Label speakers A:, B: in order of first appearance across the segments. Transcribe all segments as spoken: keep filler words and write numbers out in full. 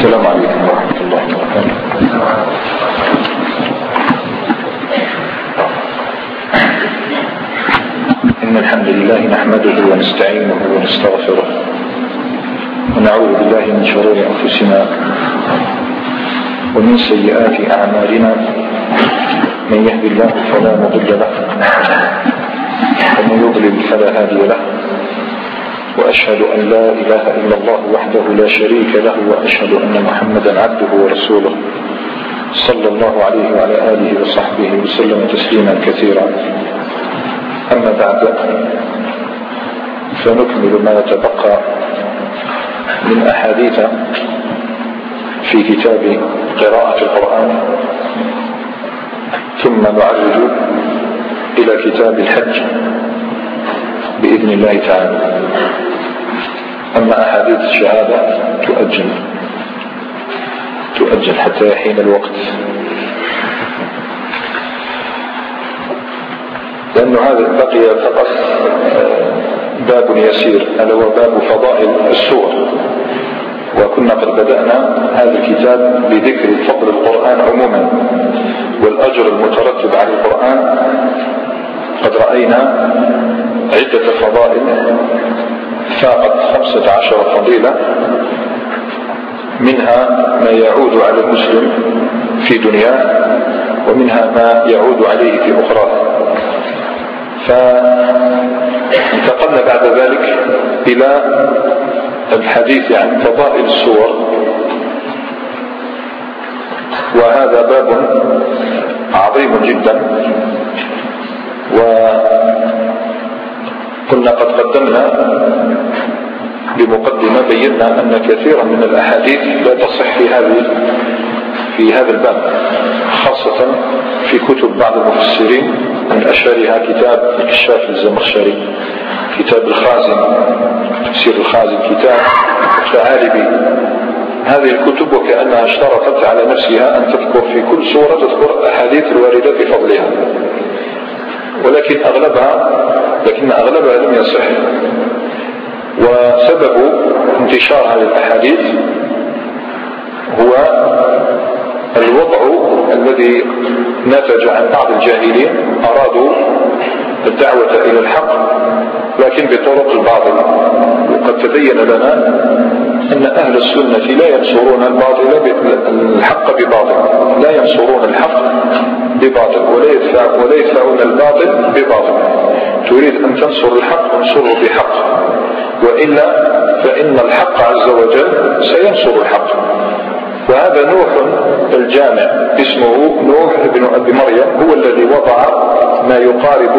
A: السلام عليكم ورحمة الله وبركاته. إن الحمد لله نحمده ونستعينه ونستغفره ونعوذ بالله من شرور أنفسنا ومن سيئات أعمالنا. من يهد الله فلا مضل له ومن يضلل فلا هادي له، وأشهد أن لا إله إلا الله وحده لا شريك له، وأشهد أن محمدا عبده ورسوله صلى الله عليه وعلى آله وصحبه وسلم تسليما كثيرا. أما بعد، فنكمل ما يتبقى من أحاديث في كتاب قراءة القرآن، ثم نعرج إلى كتاب الحج بإذن الله تعالى. أما أحاديث الشهادة تؤجل تؤجل حتى يحين الوقت، لأن هذا بقي فقط باب يسير، ألا هو باب فضائل السور. وكنا قد بدأنا هذا الكتاب بذكر فضل القرآن عموما والأجر المترتب على القرآن. قد رأينا عدة فضائل فاقت خمسة عشر فضيلة، منها ما يعود على المسلم في دنياه، ومنها ما يعود عليه في أخرى. فانتقلنا بعد ذلك إلى الحديث عن فضائل السور، وهذا باب عظيم جدا. وكنا قد قدمنا بمقدمة بينا أن كثيرا من الأحاديث لا تصح في هذه في هذا الباب، خاصة في كتب بعض المفسرين، من أشهرها كتاب الكشاف الزمخشري، كتاب الخازن تفسير الخازن، كتاب الثعالبي. هذه الكتب وكأنها اشترطت على نفسها أن تذكر في كل سورة تذكر أحاديث الواردة بفضلها، ولكن أغلبها لكن أغلبها لم يصح. وسبب انتشار هذه الأحاديث هو الوضع الذي نتج عن بعض الجاهلين، أرادوا الدعوة إلى الحق لكن بطرق الباطل. وقد تبين لنا أن أهل السنة لا ينصرون الباطل الحق بباطل، لا ينصرون الحق بباطل ولا يدفع ولا يدفعون الباطل بباطل. تريد أن تنصر الحق انصره بحق، وإلا فإن الحق عز وجل سينصر الحق. وهذا نوح الجامع اسمه نوح بن أبي مريم، هو الذي وضع ما يقارب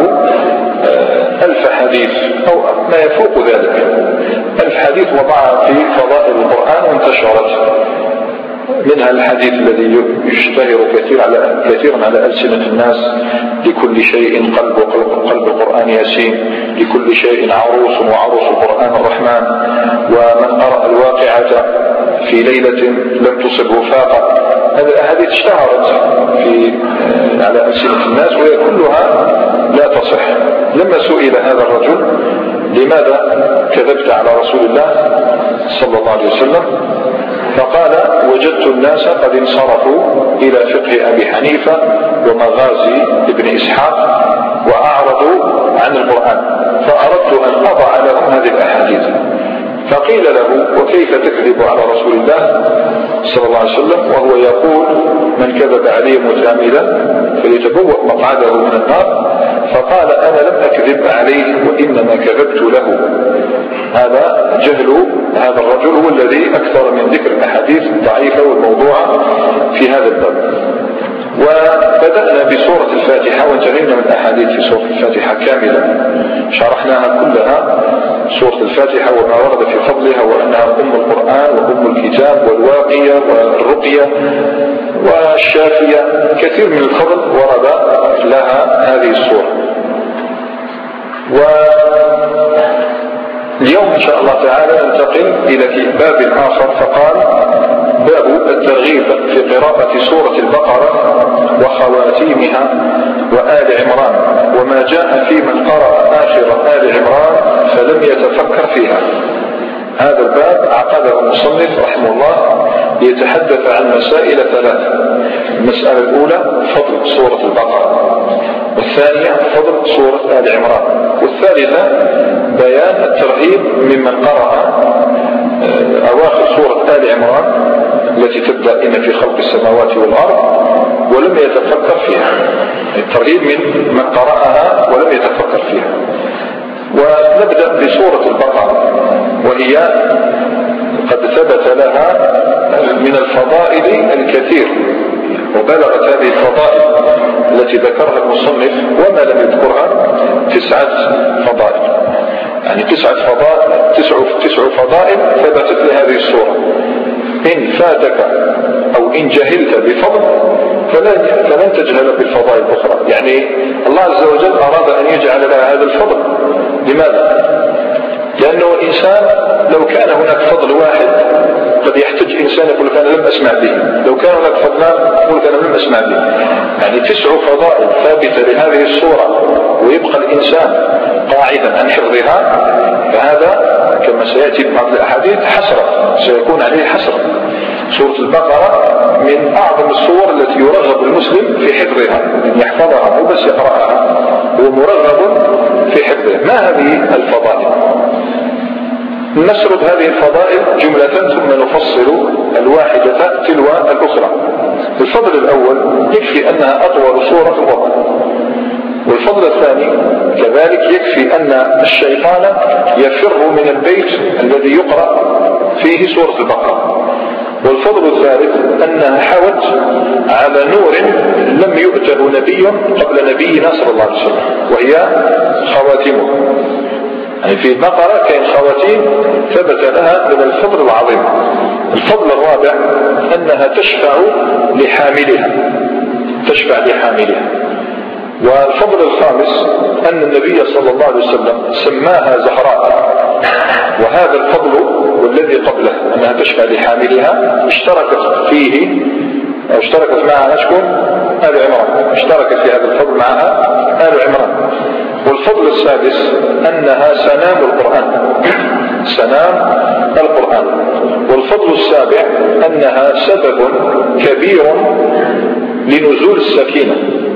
A: ألف حديث أو ما يفوق ذلك، ألف حديث وضعها في فضائل القرآن وانتشرت. منها الحديث الذي يشتهر كثير على كثيرا على ألسنة الناس: لكل شيء قلب قلب القرآن ياسين، لكل شيء عروس وعروس القرآن الرحمن، ومن قرأ الواقعة في ليلة لم تصبه فاقة. هذه الأحاديث اشتهرت في على ألسنة الناس وهي كلها لا تصح. لما سئل هذا الرجل: لماذا كذبت على رسول الله صلى الله عليه وسلم؟ فقال: وجدت الناس قد انصرفوا إلى فقه أبي حنيفة ومغازي ابن إسحاق وأعرضوا عن القرآن، فأردت أن أضع لهم هذه الأحاديث. فقيل له: وكيف تكذب على رسول الله صلى الله عليه وسلم وهو يقول: من كذب عليه متعمدا فليتبوأ مقعده من النار؟ فقال: أنا لم أكذب عليه وإنما كذبت له. هذا جهل هذا الرجل هو الذي أكثر من ذكر الأحاديث الضعيفة والموضوعة في هذا الباب. وبدأنا بسورة الفاتحة وانتهينا من الأحاديث في سورة الفاتحة كاملة، شرحناها كلها، سورة الفاتحة وما ورد في فضلها، وأنها أم القرآن وأم الكتاب والواقية والرقية والشافية. كثير من الفضل ورد لها هذه السورة. واليوم إن شاء الله تعالى ننتقل إلى باب آخر، فقال: باب الترغيب في قراءة سورة البقرة وخواتيمها وآل عمران، وما جاء في من قرأ آخر آل عمران فلم يتفكر فيها. هذا الباب عقده المصنف رحمه الله يتحدث عن مسائل ثلاثة. المسألة الأولى فضل سورة البقرة، والثانية فضل سورة آل عمران، والثالثة بيان الترهيب ممن قرأ أواخر سورة آل عمران التي تبدأ إن في خلق السماوات والأرض ولم يتفكر فيها، الترهيب من من قرأها ولم يتفكر فيها. ونبدأ بسورة البقرة، وهي قد ثبت لها من الفضائل الكثير، وبلغت هذه الفضائل التي ذكرها المصنف وما لم يذكرها تسعة فضائل، يعني تسعة فضائل تسع تسع فضائل ثبتت لهذه السورة. إن فاتك أو إن جهلت بفضل فلن, فلن تجهل بالفضائل الأخرى. يعني الله عز وجل أراد أن يجعل لها هذا الفضل. لماذا؟ لأنه الإنسان لو كان هناك فضل واحد قد يحتج إنسان يقول أنا لم أسمع به، لو كان هناك فضلان يقول أنا لم أسمع به. يعني تسع فضائل ثابتة لهذه السورة ويبقى الإنسان قاعدا عن حفظها، فهذا كما سيأتي بعض الأحاديث حسرة، سيكون عليه حسرة. سورة البقرة من أعظم السور التي يرغب المسلم في حفظها، أن يحفظها مو بس يقرأها، هو مرغب في حفظها. ما هذه الفضائل؟ نسرد هذه الفضائل جملة ثم نفصل الواحدة تلو الأخرى. الفضل الأول يكفي أنها أطول سورة في القرآن، والفضل الثاني كذلك يكفي أن الشيطان يفر من البيت الذي يقرأ فيه سورة البقرة. والفضل الثالث أنها حوت على نور لم يؤته نبي قبل نبينا صلى الله عليه وسلم، وهي خواتمه. يعني في البقرة كان خواتيم ثبت لها من الفضل العظيم. الفضل الرابع أنها تشفع لحاملها، تشفع لحاملها. والفضل الخامس أن النبي صلى الله عليه وسلم سماها زهراء، وهذا الفضل والذي قبله أنها تشفع لحاملها اشتركت فيه أو اشتركت معها شكون؟ آل عمران، اشتركت في هذا الفضل معها آل عمران. والفضل السادس أنها سنام القرآن، سنام القرآن. والفضل السابع أنها سبب كبير لنزول السكينة.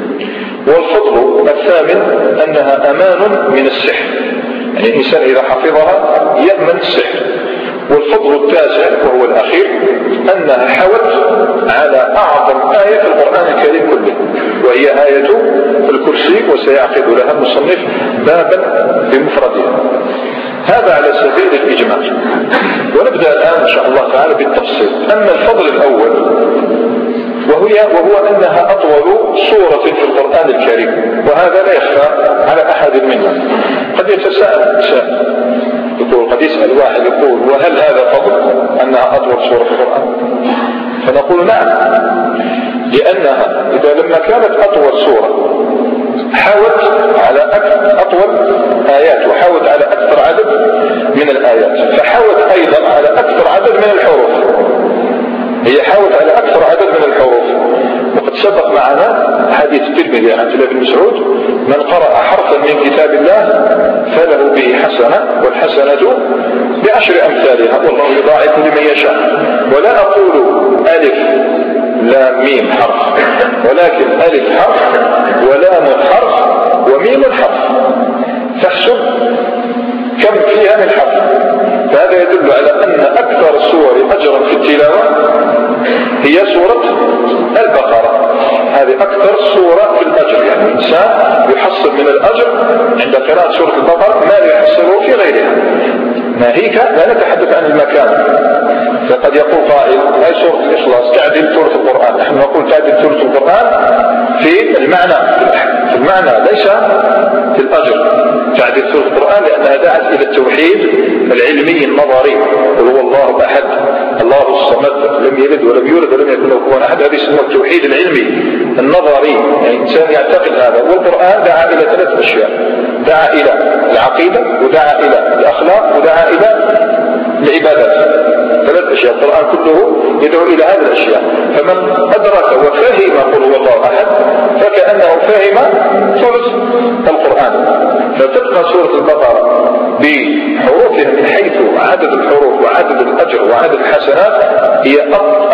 A: والفضل الثامن أنها أمان من السحر، يعني الإنسان إذا حفظها يأمن السحر. والفضل التاسع وهو الأخير أنها حوت على أعظم آية في القرآن الكريم كله، وهي آية الكرسي، وسيعقد لها المصنف بابا بمفردها. هذا على سبيل الإجمال، ونبدأ الآن إن شاء الله تعالى بالتفصيل. أما الفضل الأول وهي وهو أنها أطول سورة في القرآن الكريم، وهذا لا يخفى على أحد منا. قد يتساءل سائل يقول، قد يسأل واحد يقول وهل هذا فضل أنها أطول سورة في القرآن؟ فنقول نعم، لأنها إذا لما كانت أطول سورة حاولت على أطول آيات، وحاولت على أكثر عدد من الآيات، فحاولت أيضا على أكثر عدد من الحروف. هي حاولت على أكثر عدد من الحروف. وقد سبق معنا حديث الترمذي عن عبد الله بن مسعود: من قرأ حرفا من كتاب الله فله به حسنة، والحسنة بعشر أمثالها والله يضاعف لمن يشاء. ولا أقول ألف لام ميم حرف، ولكن ألف حرف ولام حرف وميم حرف، فاحسب كم فيها من حرف. فهذا يدل على أن أكثر السور أجرا في التلاوة هي سورة البقرة. هذه أكثر سورة في الأجر، يعني الإنسان يحصل من الأجر عند قراءة سورة البقرة ما لا يحصله في غيرها. ناهيك لا نتحدث عن المكان، فقد يقول قائل هاي سورة الإخلاص تعدل سورة القرآن. نحن نقول تعدل سورة القرآن في المعنى، في المعنى ليس في الأجر. تعدل سورة القرآن لأنها دعت إلى التوحيد العلمي النظري، قل هو الله أحد الله الصمد لم يلد ولم يولد ولم يكن له كفوا أحد. هذه اسمه التوحيد العلمي النظري، يعني الإنسان يعتقد هذا. والقرآن دعا إلى ثلاث أشياء: دعا إلى العقيدة، ودعا إلى الأخلاق، ودعا إلى العبادات. ثلاث أشياء، القرآن كله يدعو إلى هذه الأشياء. فمن أدرك وفهم قل هو الله أحد فكأنه فهم ثلث القرآن. فتبقى سورة البقرة بحروفها من حيث عدد الحروف وعدد الأجر وعدد الحسنات هي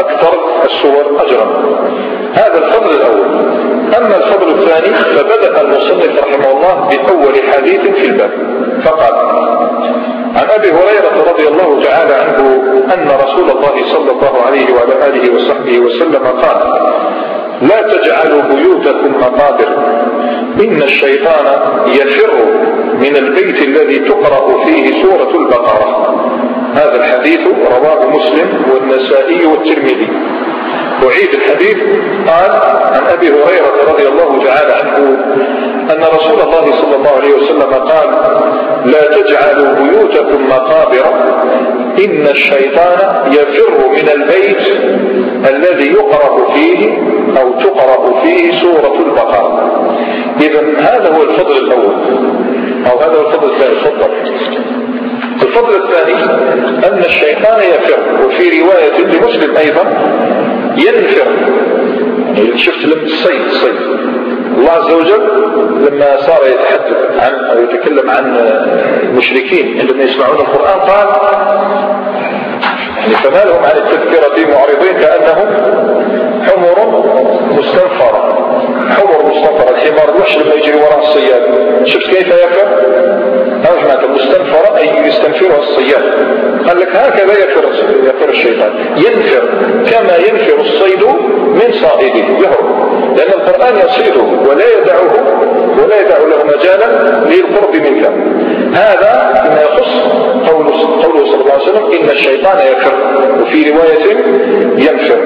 A: أكثر السور أجرا. هذا الفضل الأول. أما الفضل الثاني فبدأ المصنف رحمه الله بأول حديث في الباب فقال: عن أبي هريرة رضي الله تعالى عنه أن رسول الله صلى الله عليه وعلى آله وصحبه وسلم قال: لا تجعلوا بيوتكم مقابر إن الشيطان يفر من البيت الذي تقرأ فيه سورة البقرة. هذا الحديث رواه مسلم والنسائي والترمذي. أعيد الحديث. قال: عن أبي هريرة رضي الله تعالى عنه أن رسول الله صلى الله عليه وسلم قال: لا تجعلوا بيوتكم مقابر إن الشيطان يفر من البيت الذي يقرأ فيه أو تقرأ فيه سورة البقرة. إذن هذا هو الفضل الأول، أو هذا هو الفضل الثاني. فضل الفضل الثاني أن الشيطان يفر، وفي رواية لمسلم أيضا ينفر. يعني شفت لما الصيد الصيد الله عز وجل لما صار يتحدث عن أو يتكلم عن المشركين عندما يسمعون القرآن قال: يعني فما لهم عن التذكرة معرضين كأنهم حمر مستنفرة. حمر مستنفرة، الحمار الوحش لما يجري وراء الصياد شفت كيف يفر؟ هذا معنى المستنفرة أي يستنفرها الصياد. قال لك هكذا يفر يفر الشيطان، ينفر كما ينفر الصيد من صائده، يهرب، لأن القرآن يصيده ولا يدعه ولا يدع له مجالا للقرب منك. هذا ما يخص قوله, قوله صلى الله عليه وسلم: إن الشيطان يفر، وفي رواية ينفر.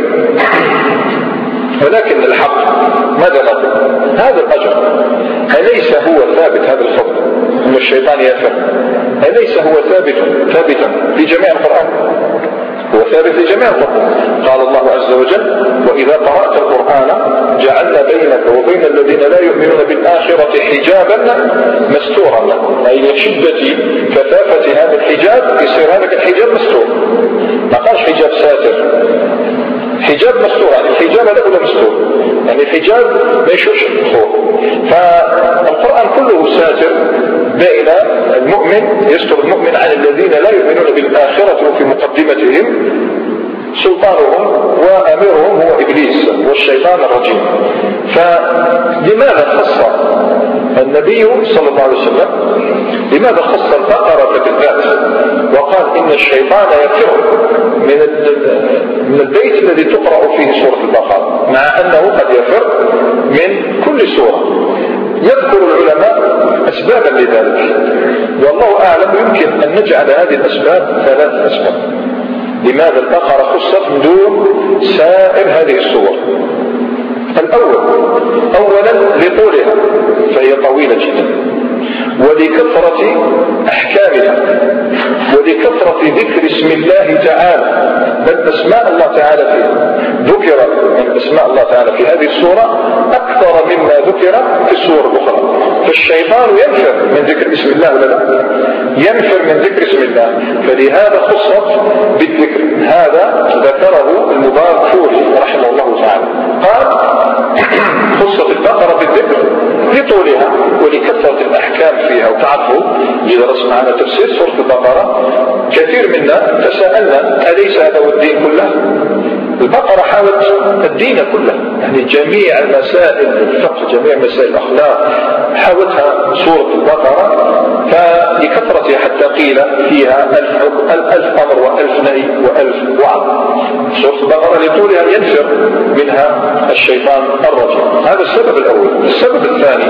A: ولكن الحق ماذا نقول؟ هذا الأجر أليس هو ثابت؟ هذا الفضل أن الشيطان يفر أليس هو ثابت ثابتا في جميع القرآن؟ هو ثابت في جميع القرآن. قال الله عز وجل: وإذا قرأت القرآن جعلنا بينك وبين الذين لا يؤمنون بالآخرة حجابا مستورا لهم. أي لشدة كثافة هذا الحجاب يصير هذا الحجاب مستور. ما قالش حجاب ساتر، حجاب مستور. يعني الحجاب لا ولا مستور، يعني الحجاب ما يشوفش الخور. فالقرآن كله ساتر بين المؤمن، يستر المؤمن عن الذين لا يؤمنون بالآخرة، وفي مقدمتهم سلطانهم وأميرهم هو إبليس والشيطان الرجيم. فلماذا خص النبي صلى الله عليه وسلم، لماذا خص البقرة بالذات وقال: إن الشيطان يفر من من البيت الذي تقرأ فيه سورة البقرة، مع أنه قد يفر من كل سورة؟ يذكر العلماء أسبابا لذلك، والله أعلم. يمكن أن نجعل هذه الأسباب ثلاث أسباب. لماذا البقرة خصت من دون سائر هذه السور؟ الأول أولا لطولها، فهي طويلة جدا، ولكثرة أحكامها، ولكثرة ذكر اسم الله تعالى، بل أسماء الله تعالى فيها ذكر من أسماء الله تعالى في هذه السورة أكثر مما ذكر في السور الأخرى. فالشيطان ينفر من ذكر اسم الله ولا لا؟ ينفر من ذكر اسم الله، فلهذا خصت بالذكر. هذا ذكره المباركفوري رحمه الله تعالى، قال: خصت البقرة بالذكر لطولها ولكثرة الأحكام فيها. وتعرفوا إذا درسنا على تفسير سورة البقرة كثير منا تساءلنا: أليس هذا هو الدين كله؟ البقرة حاولت الدين كله، يعني جميع المسائل الفقه، جميع مسائل الأخلاق حاولتها سورة البقرة، فلكثرتها حتى قيل فيها ألف, ألف أمر وألف نهي وألف وعظ. سورة البقرة لطولها ينفر منها الشيطان الرجيم. هذا السبب الأول. السبب الثاني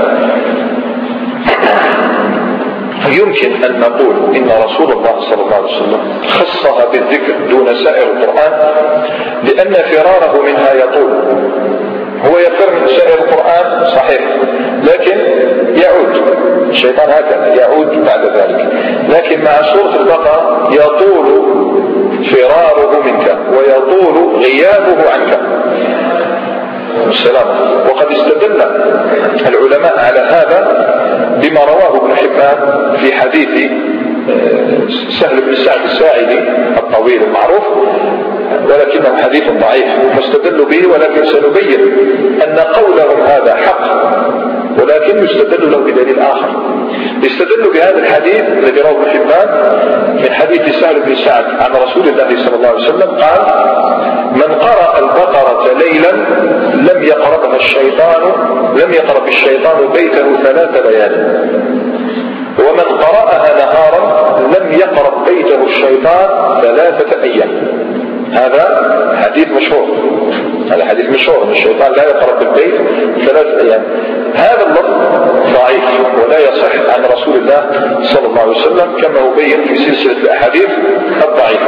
A: يمكن أن نقول إن رسول الله صلى الله عليه وسلم خصها بالذكر دون سائر القرآن لأن فراره منها يطول. هو يفر من سائر القرآن صحيح، لكن يعود الشيطان هكذا يعود بعد ذلك. لكن مع سورة البقرة يطول فراره منك ويطول غيابه عنك. السلام. وقد استدل العلماء على هذا بما رواه ابن حبان في حديث سهل بن سعد الساعدي الطويل المعروف، ولكنه حديث ضعيف فاستدلوا به، ولكن سنبين أن قولهم هذا حق ولكن يستدل له بدليل آخر. يستدل بهذا الحديث الذي رواه ابن حبان من حديث سهل بن سعد عن رسول الله صلى الله عليه وسلم قال: من قرأ البقرة ليلا لم يقربها الشيطان لم يقرب الشيطان بيته ثلاث ليال، ومن قرأها نهارا لم يقرب بيته الشيطان ثلاثة أيام. هذا حديث مشهور، هذا حديث مشهور ان الشيطان لا يقرب البيت ثلاث ايام. هذا اللفظ ضعيف ولا يصح عن رسول الله صلى الله عليه وسلم كما هو بين في سلسله الاحاديث الضعيفه.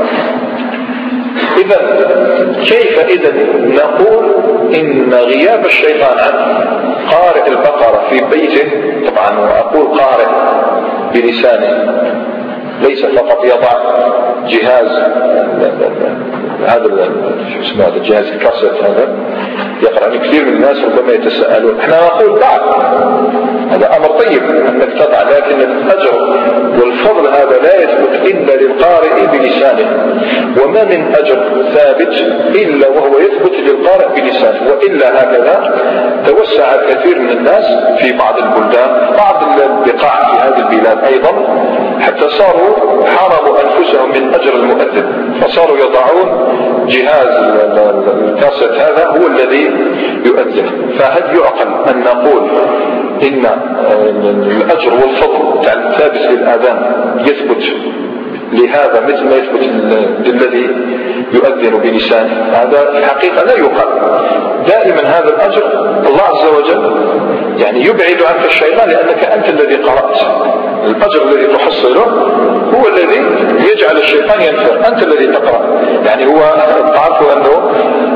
A: اذا كيف اذا نقول ان غياب الشيطان عن قارئ البقره في بيته، طبعا واقول قارئ بلسانه ليس فقط يضع جهاز هذا شو اسمه هذا الجهاز الكاسيت هذا يقرأ. كثير من الناس ربما يتساءلون، احنا نقول ضع، هذا امر طيب انك تضع، لكن الاجر والفضل هذا لا يثبت الا للقارئ بلسانه، وما من اجر ثابت الا وهو يثبت للقارئ بلسانه. والا هكذا توسع كثير من الناس في بعض البلدان، بعض البقاع في هذه البلاد ايضا، حتى صاروا حرموا انفسهم من اجر المؤذن، فصاروا يضعون جهاز الكاسيت هذا هو الذي يؤذن. فهل يعقل ان نقول ان الاجر والفضل الثابت للاذان يثبت لهذا مثل ما يثبت للذي يؤذن بلسانه؟ هذا في الحقيقه لا يقال. دائما هذا الاجر الله عز وجل يعني يبعد عنك الشيطان، لانك انت الذي قرات. الاجر الذي تحصله هو الذي يجعل الشيطان ينفر، انت الذي تقرا. يعني هو تعرفوا انه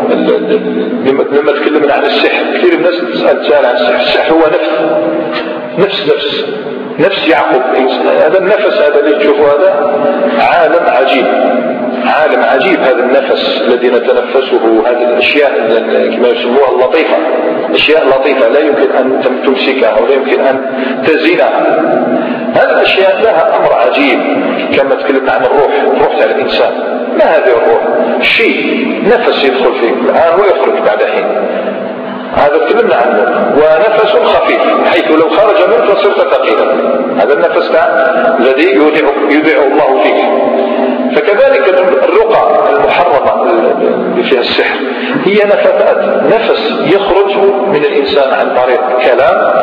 A: لما تكلمنا عن السحر كثير الناس تسال سؤال عن السحر. السحر هو نفس نفس نفس نفس يعقوب. هذا النفس هذا اللي تشوفه هذا عالم عجيب، عالم عجيب هذا النفس الذي نتنفسه. هذه الاشياء كما يسموها اللطيفه، اشياء لطيفه لا يمكن ان تمسكها ولا يمكن ان تزينها. هذه الاشياء لها امر عجيب. كما تكلمنا عن الروح، الروح تاع الانسان، ما هذه الروح؟ شيء نفس يدخل فيك الان ويخرج بعد حين، هذا تكلمنا عنه. ونفس خفيف حيث لو خرج منك صرت ثقيلا، هذا النفس الذي يودع الله فيك. فكذلك الرقى المحرمة اللي فيها السحر هي نفثات، نفس يخرج من الإنسان عن طريق كلام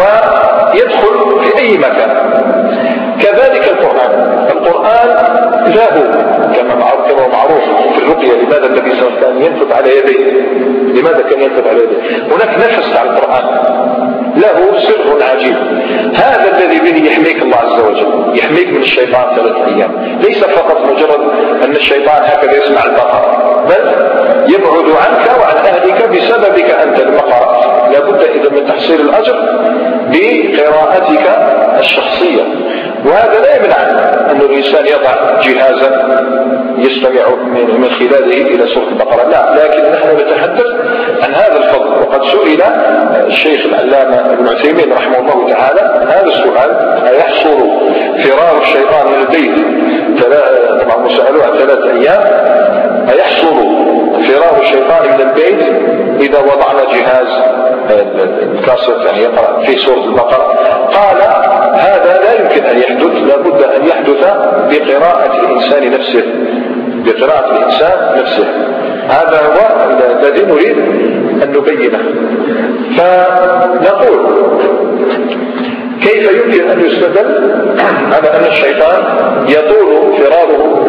A: ويدخل في أي مكان. كذلك القرآن، القرآن له كما معروف في الرقية. لماذا النبي صلى الله عليه وسلم ينفث على يديه؟ لماذا كان ينفث على يديه؟ هناك نفس على القرآن له سر عجيب. هذا الذي به يحميك الله عز وجل، يحميك من الشيطان ثلاثة أيام. ليس فقط مجرد أن الشيطان هكذا يسمع البقرة، بل يبعد عنك وعن أهلك بسببك أنت المقرأ. لابد إذا من تحصيل الأجر بقراءتك الشخصية. وهذا لا يمنع أن الإنسان يضع جهازا يستمع من خلاله إلى سورة البقرة، لا، لكن نحن نتحدث عن هذا الفضل. وقد سئل الشيخ العلامة ابن عثيمين رحمه الله تعالى هذا السؤال: أيحصل فرار الشيطان من البيت؟ طبعا سألوه عن ثلاثة أيام. أيحصل فرار الشيطان من البيت إذا وضعنا جهاز الكاسيت يعني يقرأ في سورة البقرة؟ قال: هذا لا يمكن أن يحدث، لابد أن يحدث بقراءة الإنسان نفسه، بقراءة الإنسان نفسه. هذا هو الذي نريد أن نبينه. فنقول كيف يمكن أن يستدل على أن الشيطان يطول فراره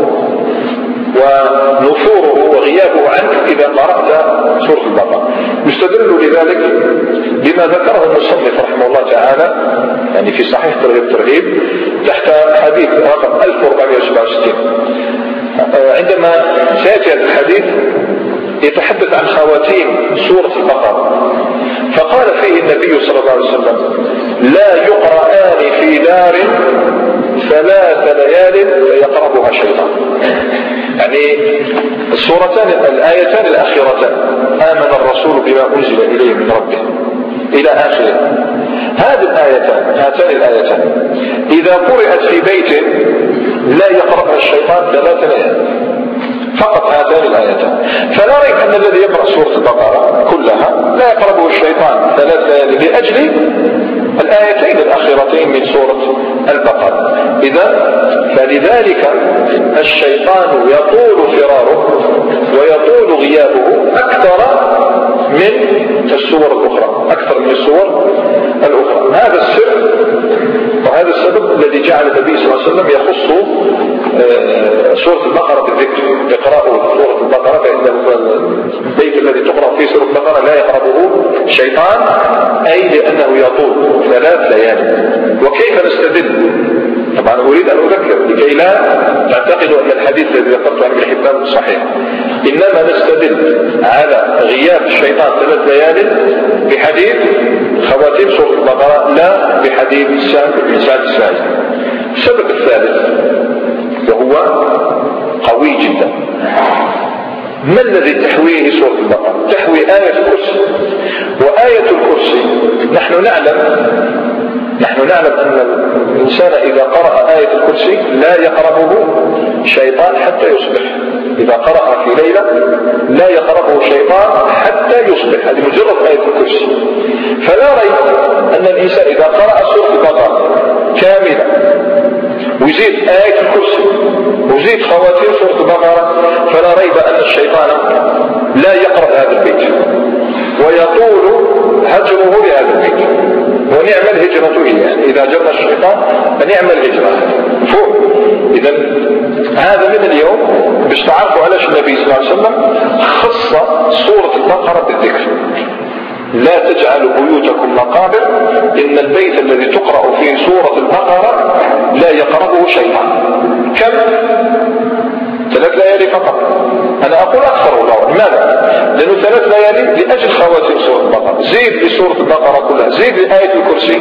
A: ونفوره وغيابه عنك إذا قرأت سورة البقرة؟ يستدل لذلك بما ذكره المصنف رحمه الله تعالى يعني في صحيح ترغيب الترهيب تحت حديث رقم ألف وأربعمائة وسبعة وستين. عندما سيأتي هذا الحديث يتحدث عن خواتيم سورة البقرة، فقال فيه النبي صلى الله عليه وسلم: لا يقرآن في دار ثلاث ليال يقربها شيطان. يعني السورتان الآيتان الأخيرتان: آمن الرسول بما أنزل إليه من ربه إلى آخره. هذه الآيتان هاتان الآيتان إذا قرأت في بيت لا يقرأها الشيطان ثلاث ليال، فقط هاتان الآيتان. فلا ريب أن الذي يقرأ سورة البقرة كل كلها لا يقربه الشيطان ثلاث ليالي لأجل الآيتين الأخيرتين من سورة البقرة. إذا فلذلك الشيطان يطول فراره ويطول غيابه أكثر من السور الأخرى، أكثر من السور الأخرى. هذا السر وهذا السبب الذي جعل النبي صلى الله عليه وسلم يخص سورة البقرة بالذكر. يقرأوا سورة البقرة فإن البيت الذي تقرأ فيه سورة البقرة لا يقربه شيطان، أي لأنه يطول ثلاث ليالي. وكيف نستدل؟ طبعا أريد أن أذكر لكي لا تعتقدوا أن الحديث الذي ذكرته عن ابن حبان صحيح. إنما نستدل على غياب الشيطان ثلاث ليال بحديث خواتيم سورة البقرة، لا بحديث سعد بن سعد الساعدي. السبب الثالث وهو قوي جدا، ما الذي تحويه سورة البقرة؟ تحوي آية الكرسي. وآية الكرسي نحن نعلم نحن نعلم أن الإنسان إذا قرأ آية الكرسي لا يقربه شيطان حتى يصبح. إذا قرأ في ليلة لا يقربه شيطان حتى يصبح، هذه مجرد آية الكرسي. فلا ريب أن الإنسان إذا قرأ سورة البقرة كاملة ويزيد آية الكرسي ويزيد خواتيم سورة البقرة فلا ريب أن الشيطان لا يقرأ هذا البيت ويطول هجره لهذا البيت، ونعم الهجرة يعني إذا جرى الشيطان فنعم الهجرة فوق. إذا هذا من اليوم باش تعرفوا علاش النبي صلى الله عليه وسلم خص سورة البقرة بالذكر. لا تجعلوا بيوتكم مقابر، إن البيت الذي تقرأ فيه سورة البقرة لا يقربه شيطان. كم؟ ثلاث ليالي فقط. أنا أقول أكثر والله. لماذا؟ لأنه ثلاث ليالي لأجل خواتيم سورة البقرة. زيد لسورة البقرة كلها، زيد لآية الكرسي،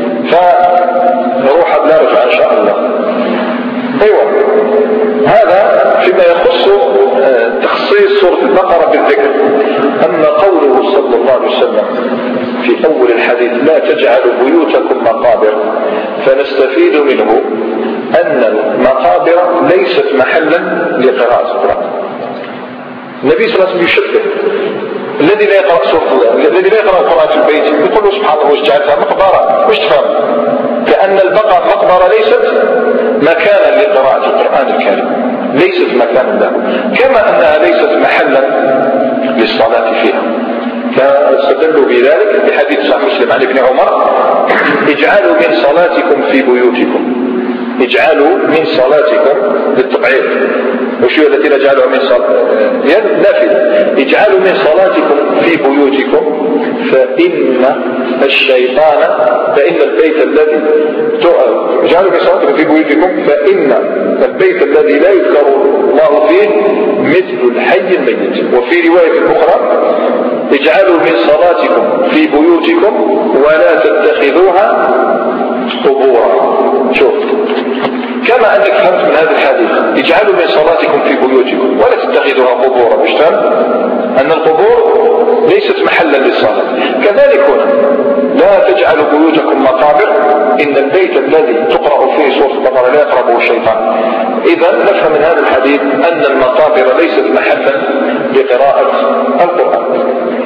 A: فنروح بلا رجع إن شاء الله. أيوة، هذا فيما يخص تخصيص سورة البقرة بالذكر. أما قوله صلى الله عليه وسلم في أول الحديث لا تجعلوا بيوتكم مقابر، فنستفيد منه أن المقابر ليست محلا لقراءة القرآن. النبي صلى الله عليه وسلم يشبه الذي لا يقرأ سورة الذي لا يقرأ القرآن في البيت يقول له سبحان الله وش جعلتها مقبرة، وش تفهم؟ لأن البقرة مقبرة ليست مكانا لقراءة القرآن الكريم، ليست مكانا له، كما أنها ليست محلا للصلاة فيها. فاستدلوا بذلك بحديث صحيح مسلم عن ابن عمر: اجعلوا من صلاتكم في بيوتكم، اجعلوا من صلاتكم للتبعيض، وشو التي نجعلها من صلاة نافلة، اجعلوا من صلاتكم في بيوتكم فإن الشيطان فإن البيت الذي اجعلوا من صلاتكم في بيوتكم فإن البيت الذي لا يذكر الله فيه مثل الحي الميت. وفي رواية أخرى: اجعلوا من صلاتكم في بيوتكم ولا تتخذوها قبورا. شوف، كما أنك فهمت من هذا الحديث اجعلوا من صلاتكم في بيوتكم ولا تتخذوها قبورا، مش فهم؟ أن القبور ليست محلا للصلاة. كذلك هنا لا تجعلوا بيوتكم مقابر، إن البيت الذي تقرأ فيه سورة البقرة لا يقربه الشيطان. إذا نفهم من هذا الحديث أن المقابر ليست محلا لقراءة القرآن.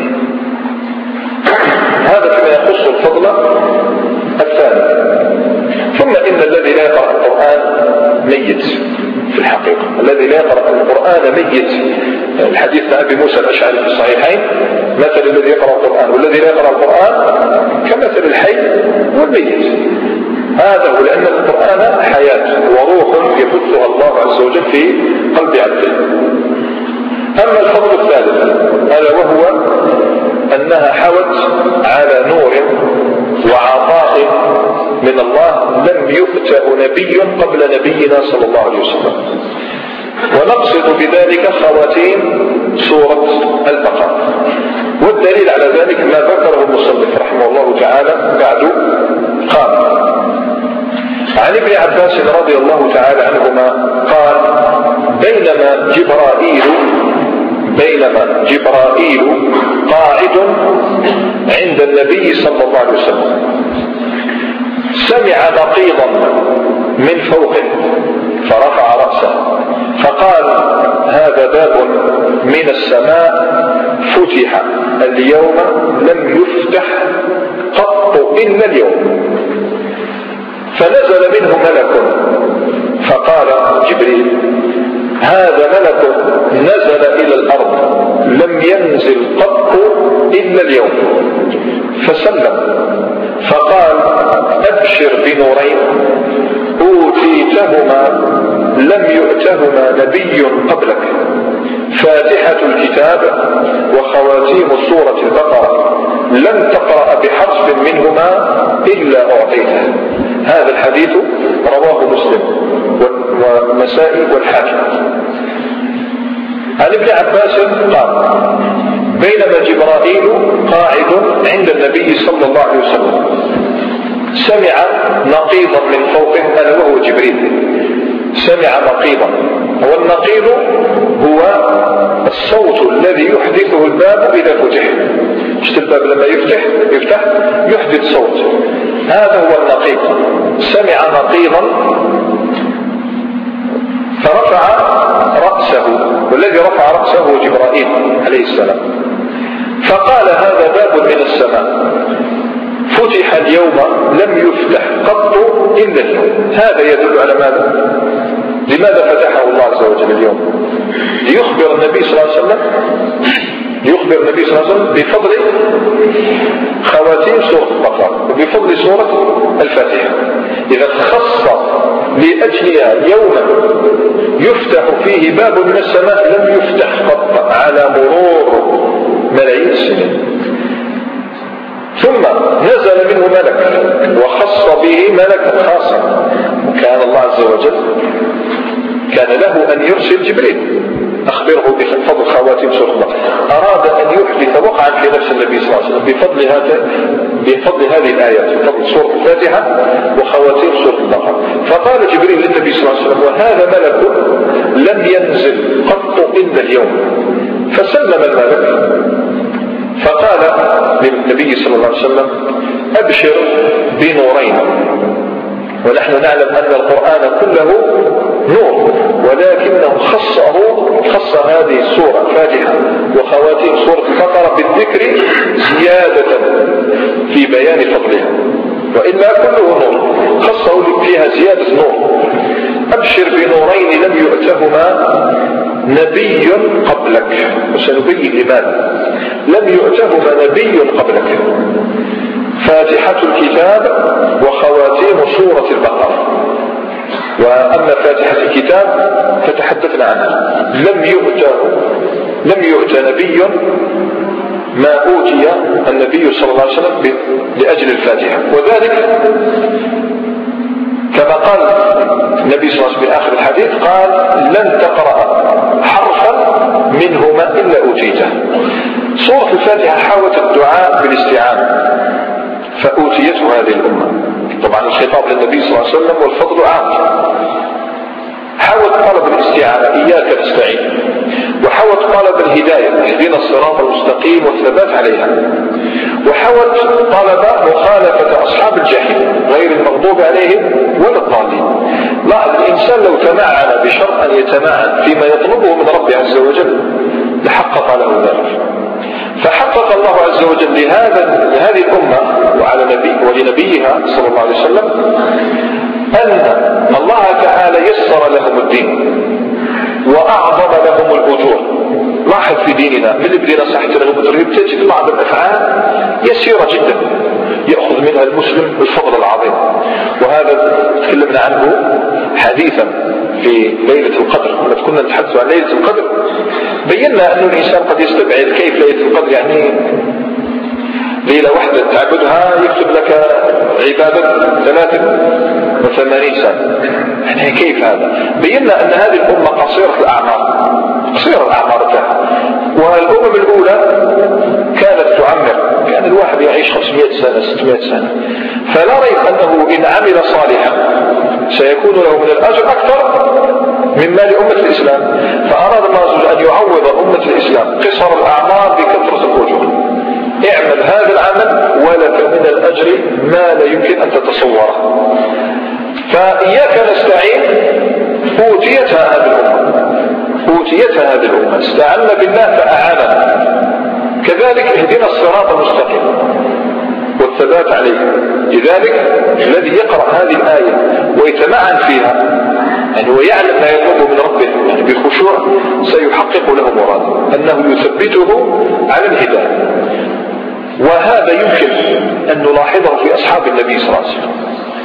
A: هذا فيما يخص الفضل الثاني. ثم إن الذي لا يقرأ القرآن ميت في الحقيقة، الذي لا يقرأ القرآن ميت. الحديث عن أبي موسى الأشعري في الصحيحين: مثل الذي يقرأ القرآن والذي لا يقرأ القرآن كمثل الحي والميت. هذا هو، لأن القرآن حياة وروح يبثها الله عز وجل في قلب عبده. أما الفضل الثالث ألا وهو أنها حوت على نور وعطاء من الله لم يؤته نبي قبل نبينا صلى الله عليه وسلم. ونقصد بذلك خواتيم سورة البقرة. والدليل على ذلك ما ذكره المصنف رحمه الله تعالى بعد قال: عن ابن عباس رضي الله تعالى عنهما قال: بينما جبرائيل بينما جبرائيل قاعد عند النبي صلى الله عليه وسلم سمع نقيضا من فوقه فرفع رأسه فقال: هذا باب من السماء فتح اليوم لم يفتح قط إلا اليوم. فنزل منه ملك فقال جبريل: هذا ملك نزل إلى الأرض لم ينزل قط إلا اليوم. فسلم فقال: أبشر بنورين أوتيتهما لم يؤتهما نبي قبلك، فاتحة الكتاب وخواتيم سورة البقرة، لم تقرأ بحرف منهما إلا أعطيته. هذا الحديث رواه مسلم والنسائي والحاكم. عن ابن عباس قال: بينما جبرائيل قاعد عند النبي صلى الله عليه وسلم سمع نقيضا من فوقه، أنا وهو جبريل، سمع نقيضا. والنقيض هو الصوت الذي يحدثه الباب إذا فتح. شفت الباب لما يفتح يفتح يحدث صوت، هذا هو النقيض. سمع نقيضا فرفع رأسه، والذي رفع رأسه هو جبرائيل عليه السلام، فقال: هذا باب من السماء فتح اليوم لم يفتح قط إلا اليوم. هذا يدل على ماذا؟ لماذا فتحه الله عز وجل اليوم؟ ليخبر النبي صلى الله عليه وسلم يخبر النبي صلى الله عليه وسلم بفضل خواتيم سورة البقرة وبفضل سورة الفاتحة. إذا خص لأجلها يوما يفتح فيه باب من السماء لم يفتح قط على مرور ملايين السنين. ثم نزل منه ملك وخص به ملكا خاصا، وكان الله عز وجل كان له أن يرسل جبريل أخبره بفضل خواتيم سورة البقرة. أراد أن يحدث وقعا في نفس النبي صلى الله عليه وسلم بفضل هذا بفضل هذه الآيات، بفضل سورة الفاتحة وخواتيم سورة البقرة. فقال جبريل للنبي صلى الله عليه وسلم: وهذا ملك لم ينزل قط إلا اليوم. فسلم الملك فقال للنبي صلى الله عليه وسلم: أبشر بنورين. ونحن نعلم أن القرآن كله نور، ولكنه خصه خص هذه السورة الفاتحة وخواتيم سورة البقرة بالذكر زيادة في بيان فضلها، وإلا كله نور، خصه فيها زيادة نور. أبشر بنورين لم يؤتهما نبي قبلك. وسنبين لماذا لم يؤتهما نبي قبلك: فاتحة الكتاب وخواتيم سورة البقرة. وأما فاتحة الكتاب فتحدثنا عنها، لم يؤت لم يؤت نبي ما أوتي النبي صلى الله عليه وسلم لأجل الفاتحة. وذلك كما قال النبي صلى الله عليه وسلم في آخر الحديث، قال: لن تقرأ حرفا منهما إلا أوتيته. سورة الفاتحة حاوت الدعاء بالاستعانة فأوتيته هذه الأمة. طبعا الخطاب للنبي صلى الله عليه وسلم والفضل عام. حاولت طلب الاستعانة، إياك نستعين، وحاولت طلب الهداية، اهدنا الصراط المستقيم والثبات عليها، وحاولت طلب مخالفة أصحاب الجحيم غير المغضوب عليهم ولا الضالين. لا، الإنسان لو تمعن بشرط أن يتمعن فيما يطلبه من ربه عز وجل لحقق له ذلك. فحقق الله عز وجل لهذا لهذه الأمة وعلى نبي ولنبيها صلى الله عليه وسلم أن الله تعالى يسر لهم الدين وأعظم لهم الأجور. لاحظ في ديننا من بدينا صحة الغبطريب تجد بعض الأفعال يسيرة جدا يأخذ منها المسلم الفضل العظيم، وهذا تكلمنا عنه حديثا في ليلة القدر. لما كنا نتحدث عن ليلة القدر بينا أن الإنسان قد يستبعد كيف ليلة القدر، يعني ليلة واحدة تعبدها يكتب لك عبادة ثلاثة وثمانين سنة، يعني كيف هذا؟ بينا أن هذه الأمة قصيرة الأعمار، قصيرة الأعمار بتاعها. والأمم الأولى كانت تعمر، كان الواحد يعيش خمسمائة سنة ستمائة سنة، فلا ريب أنه إن عمل صالحا سيكون له من الأجر أكثر مما لأمة الإسلام. فأراد الله أن يعوض أمة الإسلام قصر الأعمار بكثرة الأجور. اعمل هذا العمل ولك من الأجر ما لا يمكن أن تتصوره. فإياك نستعين أوتيتها هذه الأمة، أوتيتها هذه الأمة، استعنا بالله فأعاننا. كذلك كذلك اهدنا الصراط المستقيم والثبات عليه. لذلك الذي يقرأ هذه الآية ويتمعن فيها يعني ويعلم ما يطلبه من ربه يعني بخشوع سيحقق له مراده أنه يثبته على الهداية. وهذا يمكن أن نلاحظه في أصحاب النبي صلى الله عليه وسلم.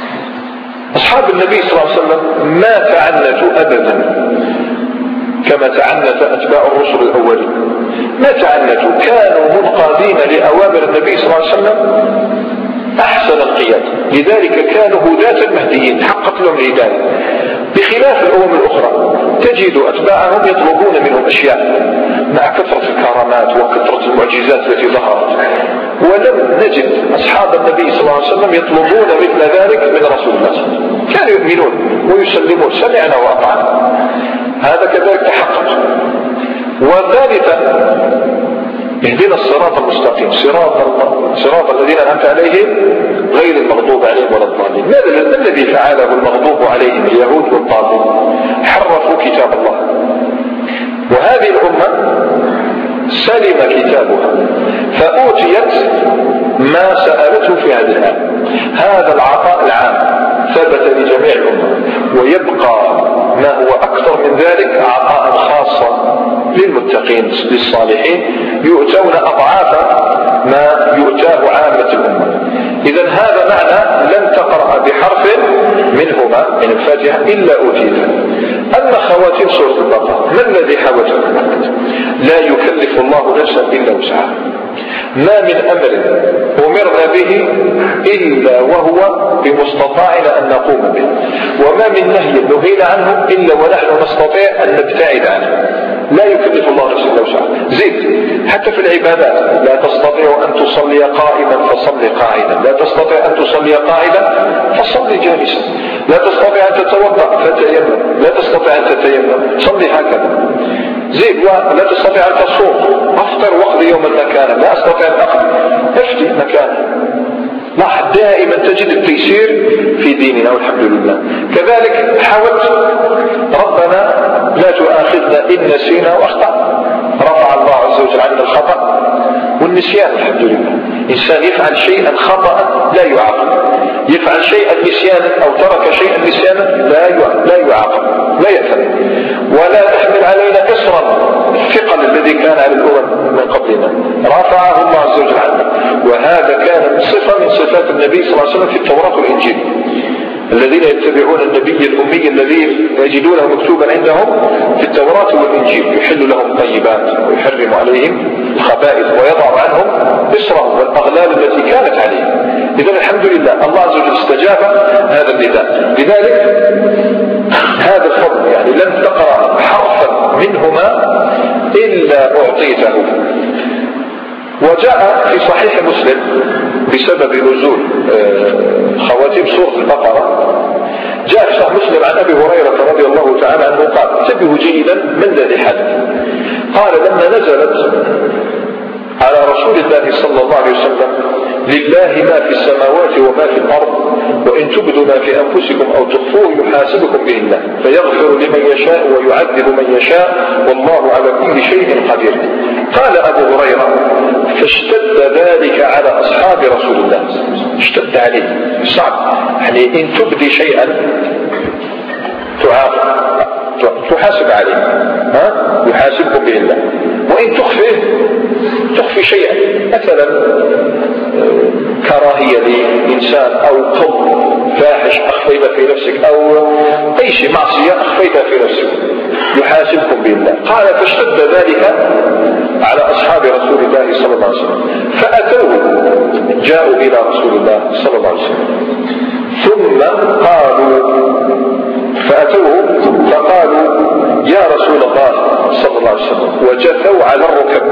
A: أصحاب النبي صلى الله عليه وسلم ما تعنتوا أبدا كما تعنت أتباع الرسل الأولين، ما تعنتوا، كانوا منقادين لأوامر النبي صلى الله عليه وسلم أحسن القياد. لذلك كانوا هداة مهديين حقق لهم الهداية، بخلاف الأمم الأخرى تجد أتباعهم يطلبون منهم أشياء مع كثرة الكرامات وكثرة المعجزات التي ظهرت، ولم نجد أصحاب النبي صلى الله عليه وسلم يطلبون مثل ذلك من رسول الله صلى الله عليه وسلم. كانوا يؤمنون ويسلمون سمعنا وأطعنا، هذا كذلك تحقق. وثالثا اهدنا الصراط المستقيم صراط صراط الذين أنعمت عليهم غير المغضوب عليهم ولا الضالين. ماذا الذي فعله المغضوب عليهم اليهود والطاغوت؟ حرفوا كتاب الله، وهذه الأمة سلم كتابها فأوتيت ما سألته في هذه الآية. هذا العطاء العام ثبت لجميع الأمة، ويبقى ما هو أكثر من ذلك عطاء خاصا للمتقين للصالحين يؤتون أضعاف ما يؤتاه عامة الأمة. إذن هذا معنى لن تقرأ بحرف منهما من الفاتحة إلا أوتيته. أما خواتيم سورة البقرة ما الذي حوته؟ لا يكلف الله نفسا إلا وسعها، ما من أمر أمرنا به إلا وهو بمستطاعنا أن نقوم به، وما من نهي نهينا عنه إلا ونحن نستطيع أن نبتعد عنه. لا يكلف الله نفسا إلا وسعها. زيد حتى في العبادات، لا تستطيع أن تصلي قائما فصلي قاعدا، لا تستطيع أن تصلي قاعدا فصلي جالسا، لا تستطيع أن تتوضأ فتيمم، لا تستطيع أن تتيمم صلي هكذا. زيد لا تستطيع أن تصوم أفطر واقضي يوما مكانا، لا أستطيع أن أقضي افتي مكانا. لاحظ دائما تجد التيسير في ديننا والحمد لله. كذلك حاولت ربنا لا تؤاخذنا إن نسينا وأخطأنا، رفع الله عز وجل عنا الخطأ والنسيان الحمد لله. إنسان يفعل شيئا خطأ لا يعاقب، يفعل شيئا نسيانا أو ترك شيئا نسيانا لا لا يعاقب لا يأثم، ولا تحمل علينا إصرا الثقل الذي كان على الأمم من قبلنا رفعه الله عز وجل عنا. وهذا كان صفة من صفات النبي صلى الله عليه وسلم في التوراة والإنجيل. الذين يتبعون النبي الأمي الذي يجدونه مكتوبا عندهم في التوراة والإنجيل يحل لهم الطيبات ويحرم عليهم الخبائث ويضع عنهم إصرهم والأغلال التي كانت عليهم. إذن الحمد لله الله عز وجل استجاب هذا النداء. لذلك هذا الفضل يعني لن تقرأ حرفا منهما إلا أعطيته. وجاء في صحيح مسلم بسبب نزول خواتيم سورة البقرة، جاء في صحيح مسلم عن أبي هريرة رضي الله تعالى عنه قال: انتبهوا جيدا من الذي حدث. قال: لما نزلت على رسول الله صلى الله عليه وسلم: لله ما في السماوات وما في الأرض، وإن تبدوا ما في أنفسكم أو تخفوه يحاسبكم به الله فيغفر لمن يشاء ويعذب من يشاء والله على كل شيء قدير. قال أبو هريرة: فاشتد ذلك على أصحاب رسول الله، اشتد عليه صعب، يعني إن تبدي شيئا تعاقب تحاسب عليه، ها يحاسبكم به الله، وإن تخفيه تخفي شيئا مثلا كراهية لإنسان أو قول فاحش أخفيت في نفسك أو أي شيء معصية أخفيت في نفسك يحاسبكم به الله. قال: فاشتد ذلك على أصحاب رسول الله صلى الله عليه وسلم فأتوه، جاءوا إلى رسول الله صلى الله عليه وسلم ثم قالوا فأتوه فقالوا: يا رسول الله صلى الله عليه وسلم، وجثوا على الركب،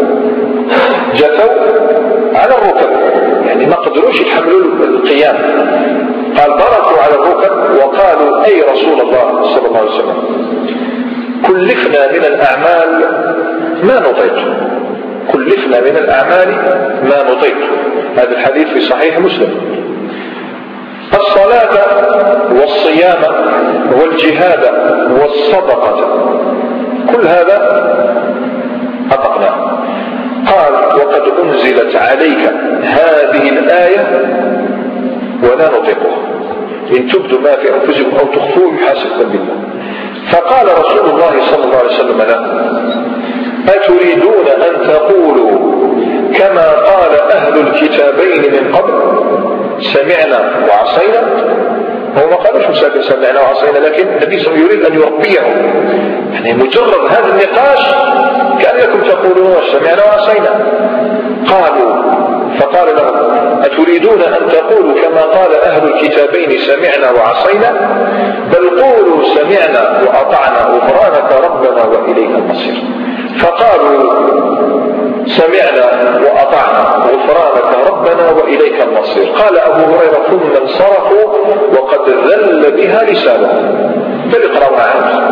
A: جثوا على الركب يعني ما قدروش يتحملوا القيام. قال: بركوا على الركب وقالوا: أي رسول الله صلى الله عليه وسلم، كلفنا من الأعمال ما نطيق، كلفنا من الأعمال ما نطيق. هذا الحديث في صحيح مسلم. الصلاة والصيام والجهاد والصدقة كل هذا أطقنا. قال: وقد أنزلت عليك هذه الآية ولا نطيقها، إن تبدوا ما في أنفسكم أو تخفوه يحاسبكم بالله. فقال رسول الله صلى الله عليه وسلم له: أتريدون أن تقولوا كما قال أهل الكتابين من قبل سمعنا وعصينا؟ هو ما قالوش مساكن سمعنا وعصينا، لكن النبي صلى الله عليه وسلم يريد أن يربيهم، يعني مجرد هذا النقاش كأنكم تقولون سمعنا وعصينا. قالوا فقال لهم: أتريدون أن تقولوا كما قال أهل الكتابين سمعنا وعصينا؟ بل قولوا سمعنا وأطعنا غفرانك ربنا وإليك المصير. فقالوا: سمعنا وأطعنا غفرانك ربنا وإليك المصير. قال أبو هريرة: ثم انصرفوا وقد ذل بها لسانهم، بل اقرأوا عنه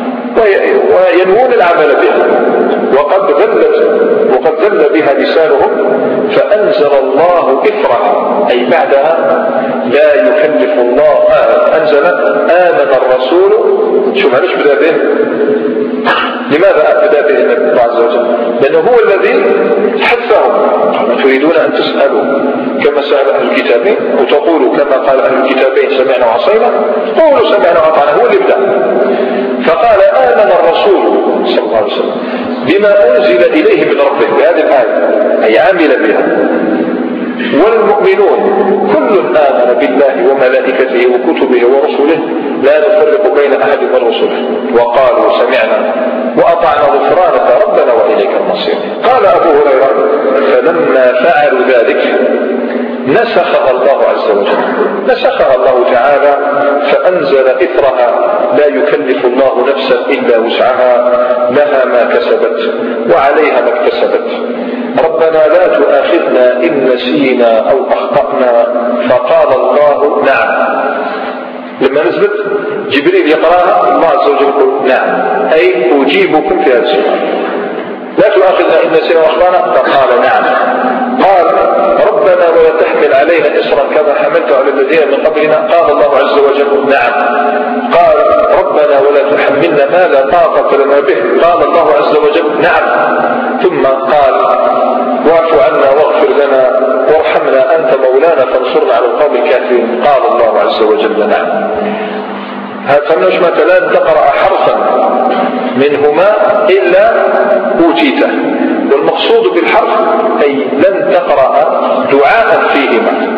A: وينوون العمل بها، وقد ذلت وقد ذل بها لسانهم. فأنزل الله إثرها، أي بعدها لا يكلف الله، أنزل آمن الرسول. شو معلش بدأ به؟ لماذا بدأ به الله عز وجل؟ لأنه هو الذي حثهم. تريدون أن تسألوا كما سأل أهل الكتابين وتقولوا كما قال أهل الكتابين سمعنا وعصينا؟ قولوا سمعنا وعطعنا، هو اللي بدأ. فقال: آمن الرسول صلى الله عليه وسلم بما أنزل إليه من ربه، بهذه الآية أي عامل بها، والمؤمنون كل آمن بالله وملائكته وكتبه ورسله لا نفرق بين أحد من رسله، وقالوا سمعنا وأطعنا غفرانك ربنا وإليك المصير. قال أبو هريرة: فلما فعلوا ذلك نسخها الله عز وجل، نسخها الله تعالى فأنزل إثرها: لا يكلف الله نفسا إلا وسعها، لها ما كسبت وعليها ما اكتسبت، ربنا لا تؤاخذنا إن نسينا أو أخطأنا. فقال الله: نعم. لما نزلت جبريل يقرأها الله عز وجل يقول: نعم، أي أجيبكم في هذا السؤال، لا تؤاخذنا إن نسينا وأخطأنا. فقال: نعم. قال: ربنا ولا تحمل علينا إصرا كما حملته على الذين من قبلنا. قال الله عز وجل: نعم. قال: ربنا ولا تحملنا ما لا طاقة لنا به. قال الله عز وجل: نعم. ثم قال: واعف عنا واغفر لنا وارحمنا أنت مولانا فانصرنا على القوم الكافرين. قال الله عز وجل: نعم. فمنش مثلا تقرأ حرفا منهما إلا أوتيته، والمقصود بالحرف أي لن تقرأ دعاء فيهما،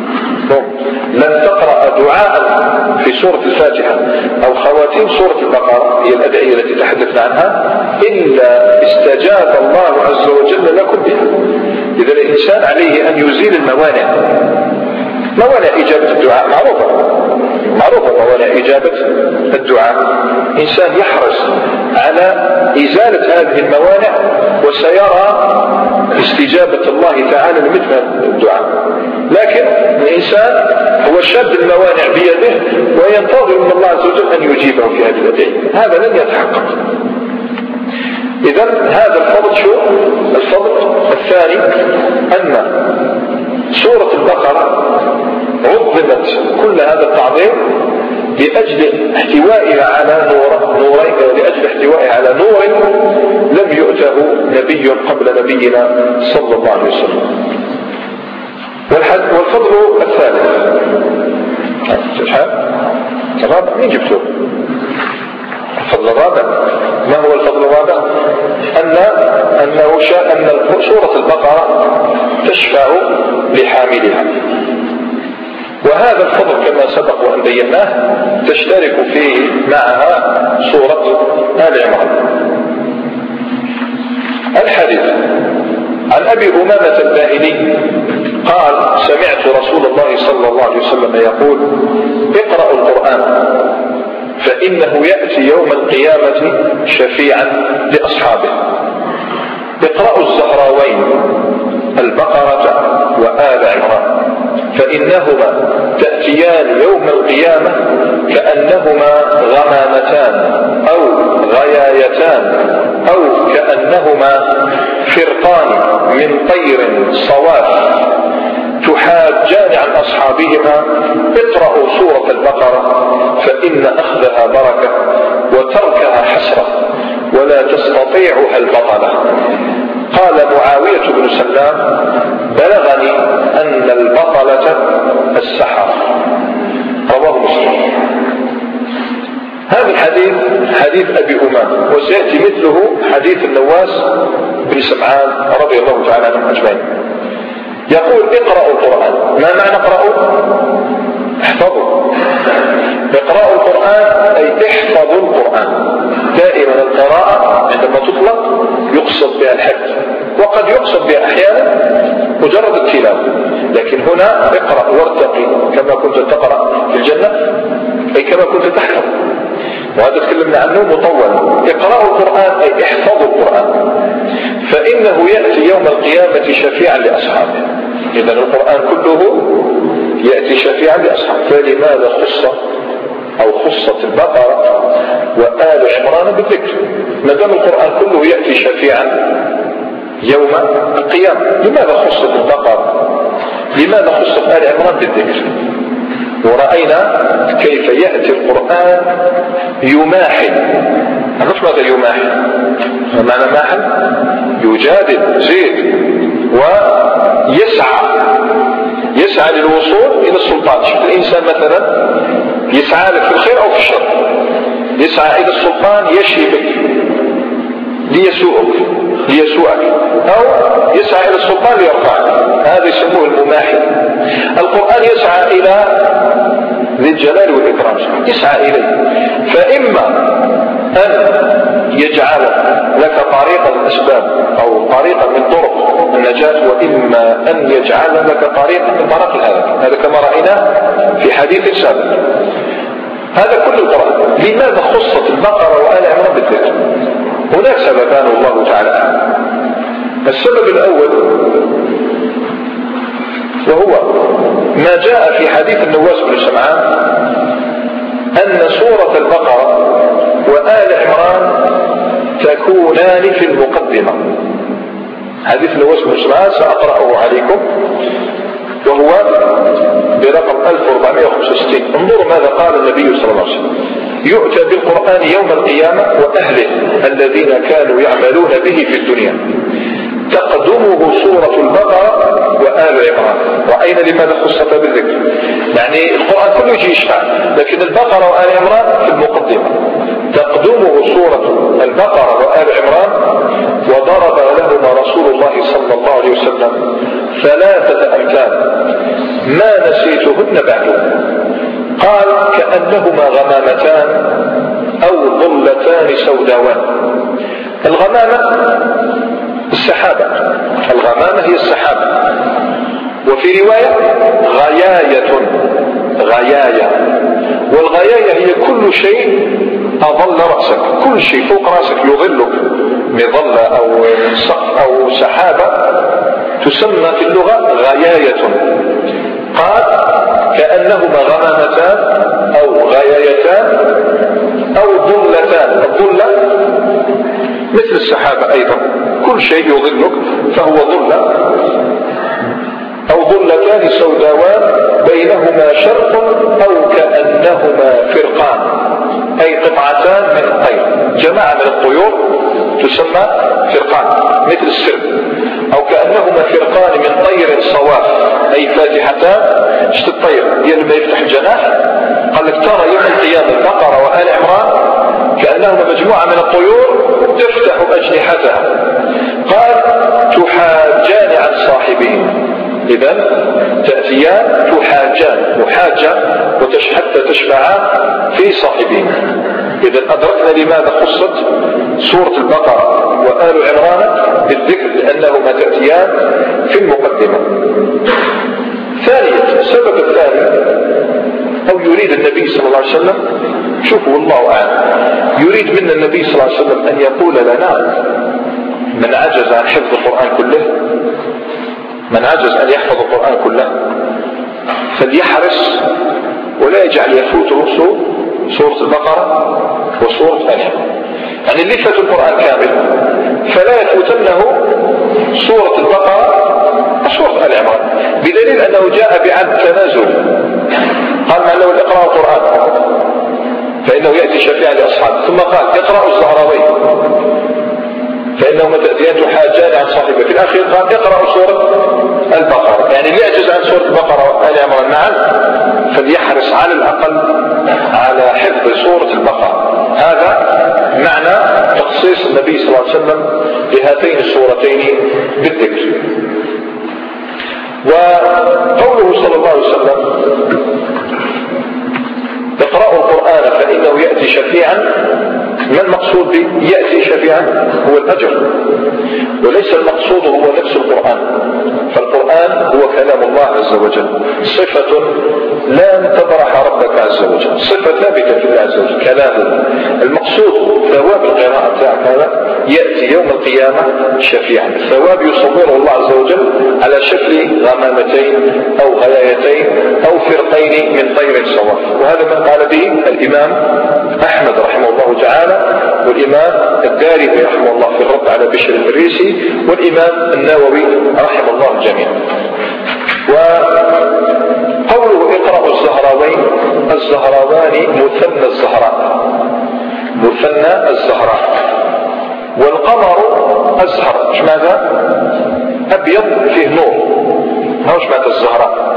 A: لن تقرأ دعاء في سورة الفاتحة أو خواتيم سورة البقرة، هي الأدعية التي تحدثنا عنها، إلا استجاب الله عز وجل لكم بها. إذا الإنسان عليه أن يزيل الموانع، موانع إجابة الدعاء معروفة معروفة موانع إجابة الدعاء. إنسان يحرص على إزالة هذه الموانع وسيرى استجابة الله تعالى لمثل الدعاء. لكن الإنسان هو شد الموانع بيده وينتظر من الله عز وجل أن يجيبه في هذه الأدعية، هذا لن يتحقق. إذن هذا الفضل. شو الفضل الثاني؟ أن سورة البقرة عظمت كل هذا التعظيم لأجل احتوائها على نور نورين لأجل احتوائها على نور لم يؤته نبي قبل نبينا صلى الله عليه وسلم. والفضل الثالث الرابع مين جبته؟ الفضل الرابع. ما هو الفضل الرابع؟ أن أنه شاء أن سورة البقرة تشفع لحاملها، وهذا الفضل كما سبق وأن بيناه تشترك فيه معها سورة آل عمران. الحديث عن أبي أمامة الباهلي قال: سمعت رسول الله صلى الله عليه وسلم يقول: اقرأوا القرآن فإنه يأتي يوم القيامة شفيعا لأصحابه. اقرأوا الزهراوين البقرة وآل عمران فإنهما تأتيان يوم القيامة كأنهما غمامتان أو غيايتان أو كأنهما فرقان من طير صواف تحاجان عن أصحابهما: اقرأوا سورة البقرة فإن أخذها بركة وتركها حسرة ولا تستطيعها البطلة. قال معاوية معاوية بن سلام بلغني أن البطلة السحرة. رواه مسلم. هذا الحديث حديث أبي أمامة، وسيأتي مثله حديث النواس بن سمعان رضي الله تعالى عنهم أجمعين. يقول اقرأوا القرآن. ما معنى اقرأوا؟ احفظوا. اقرأوا القرآن أي احفظوا القرآن. دائما القراءة عندما تطلق يقصد بها الحفظ، وقد يقصد بها أحيانا مجرد التلاوة، لكن هنا اقرأ وارتقي كما كنت تقرأ في الجنة، أي كما كنت تحفظ، وهذا تكلمنا عنه مطول. اقرأوا القرآن أي احفظوا القرآن، فإنه يأتي يوم القيامة شفيعا لأصحابه. إذن القرآن كله يأتي شفيعا لأصحابه. فلماذا خص أو خصت البقرة وآل عمران بالذكر؟ ما دام القرآن كله يأتي شفيعا يوم القيامة، لماذا خصت البقرة؟ لماذا خصت آل عمران بالذكر؟ ورأينا كيف يأتي القرآن يماحل. عرفت ماذا يماحل؟ ما معنى ماحل؟ يجادل زيد ويسعى يسعى للوصول إلى السلطان. شوف الإنسان مثلا يسعى لك في الخير أو في الشر، يسعى إلى السلطان يشي بك ليسوءك ليسوءك أو يسعى إلى السلطان ليرفعك، هذا يسموه المماحل. القرآن يسعى إلى ذي الجلال والإكرام، يسعى إليه، فإما أن يجعل لك طريقا من الأسباب أو طريقا من طرق النجاة، وإما أن يجعل لك طريقا من طرق الهلاك. هذا كما رأينا في حديث سابق. هذا كل القرآن. لماذا خصت البقرة وآل عمران بالذكر؟ هناك سببان والله تعالى. السبب الأول وهو ما جاء في حديث النواس بن سمعان أن سورة البقرة وآل عمران تكونان في المقدمة. حديث النواس بن سمعان سأقرأه عليكم، وهو برقم ألف وأربعمائة وخمسة وستين. انظروا ماذا قال النبي صلى الله عليه وسلم: يؤتى بالقرآن يوم القيامة وأهله الذين كانوا يعملون به في الدنيا، تقدمه سورة البقرة وآل عمران. رأينا لماذا خصت بالذكر؟ يعني القرآن كله يجي يشفع، لكن البقرة وآل عمران في المقدمة. تقدمه سورة البقرة وآل عمران، وضرب لهما رسول الله صلى الله عليه وسلم ثلاثة أمثال ما نسيتهن بعد. قال: كأنهما غمامتان أو ظلتان سوداوان. الغمامة السحابة، الغمامة هي السحابة. وفي رواية غياية، غياية. والغياية هي كل شيء أظل رأسك، كل شيء فوق رأسك يظلك، مظلة أو سقف أو سحابة تسمى في اللغة غياية. قال: كأنهما غمامتان أو غيايتان أو ظلتان. الظلة مثل السحابة أيضا، كل شيء يظلك فهو ظلة. أو ظلتان سوداوان بينهما شرق أو كأنهما فرقان، أي قطعتان من الطير، جماعة من الطيور تسمى فرقان مثل السرب. أو كأنهما فرقان من طير صواف، أي فاتحتان. شت الطير ديال ما يفتح الجناح، قال لك ترى يوم القيامة البقرة وآل عمران كأنهما مجموعة من الطيور تفتح أجنحتها. قال: تحاجان عن صاحبهم. إذن تأتيان تحاجان، محاجة حتى تشفعان في صاحبهم. إذن أدركنا لماذا خصت سورة البقرة وآل عمران بالذكر، لأنهما تأتيان في المقدمة. ثانيا، السبب الثاني، أو يريد النبي صلى الله عليه وسلم، شوفوا والله أعلم، يريد منا النبي صلى الله عليه وسلم أن يقول لنا: من عجز عن حفظ القرآن كله، من عجز أن يحفظ القرآن كله فليحرص ولا يجعل يفوته سورة البقرة وسورة آل عمران. يعني اللي فات القرآن كامل فلا يفوتنه سورة البقرة وسورة آل عمران، بدليل أنه جاء بعد تنازل. قال: من له اقرأوا القرآن فإنه يأتي شفيعا لأصحابه. ثم قال: اقرأوا الزهراوين فإنهما تأتيان تحاجان عن صاحبه. في الأخير قال اقرأوا سورة البقرة، يعني اللي يعجز عن سورة البقرة وآل عمران معا فليحرص على الأقل على حفظ سورة البقرة. هذا معنى تخصيص النبي صلى الله عليه وسلم لهاتين السورتين بالذكر. وقوله صلى الله عليه وسلم اقرأوا القرآن فإنه يأتي شفيعا، ما المقصود به يأتي شفيعا؟ هو الأجر، وليس المقصود هو نفس القرآن. فالقرآن هو كلام الله عز وجل، صفة لا تبرح ربك عز وجل، صفة ثابتة في الله عز وجل كلامه. المقصود ثواب القراءة هذا يأتي يوم القيامة شفيعا، الثواب يصوره الله عز وجل على شكل غمامتين أو غيايتين أو فرقين من طير صواف. وهذا ما قال به الإمام أحمد رحمه الله تعالى، والإمام الدارمي رحمه الله في الرد على بشر الفريسي، والإمام النووي رحمه الله الجميع. وقوله اقرأوا الزهراوين، الزهراوان مثنى الزهراء، مثنى الزهراء. والقمر أزهر، ايش ماذا؟ أبيض فيه نور، ما هوش ماذا الزهراء.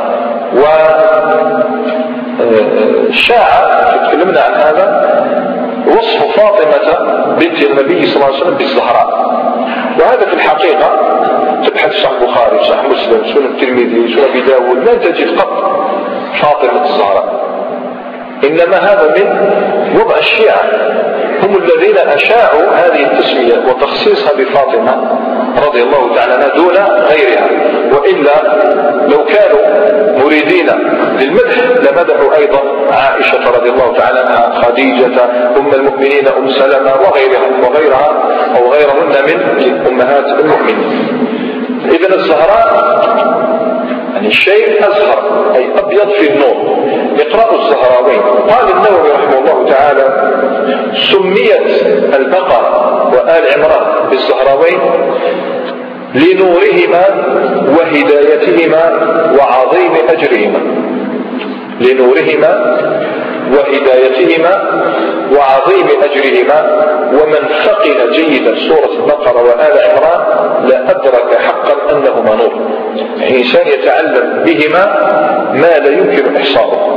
A: والشاعة تكلمنا عن هذا وصف فاطمة بنت النبي صلى الله عليه وسلم بالزهراء، وهذا في الحقيقة تبحث صحيح البخاري صحيح مسلم سنن الترمذي سنن أبي داود لا تجد قط فاطمة الزهراء، إنما هذا من وضع الشيعة، هم الذين أشاعوا هذه التسمية وتخصيصها بفاطمة رضي الله تعالى عنها دون غيرها. وإلا لو كانوا مريدين للمدح لمدحوا أيضا عائشة رضي الله تعالى عنها، خديجة أم المؤمنين، أم سلمة وغيرها وغيرها أو غيرهن من أمهات المؤمنين. إذن الزهراء يعني الشيء أزهر أي أبيض في النور. اقرأوا الزهراوين. قال النووي رحمه الله تعالى سميت البقرة وآل عمران بالزهراوين لنورهما وهدايتهما وعظيم أجرهما، لنورهما وهدايتهما وعظيم أجرهما. ومن فقه جيدا سورة البقرة وآل عمران لأدرك حقا أنهما نور، يعني إنسان يتعلم بهما ما لا يمكن إحصاؤه.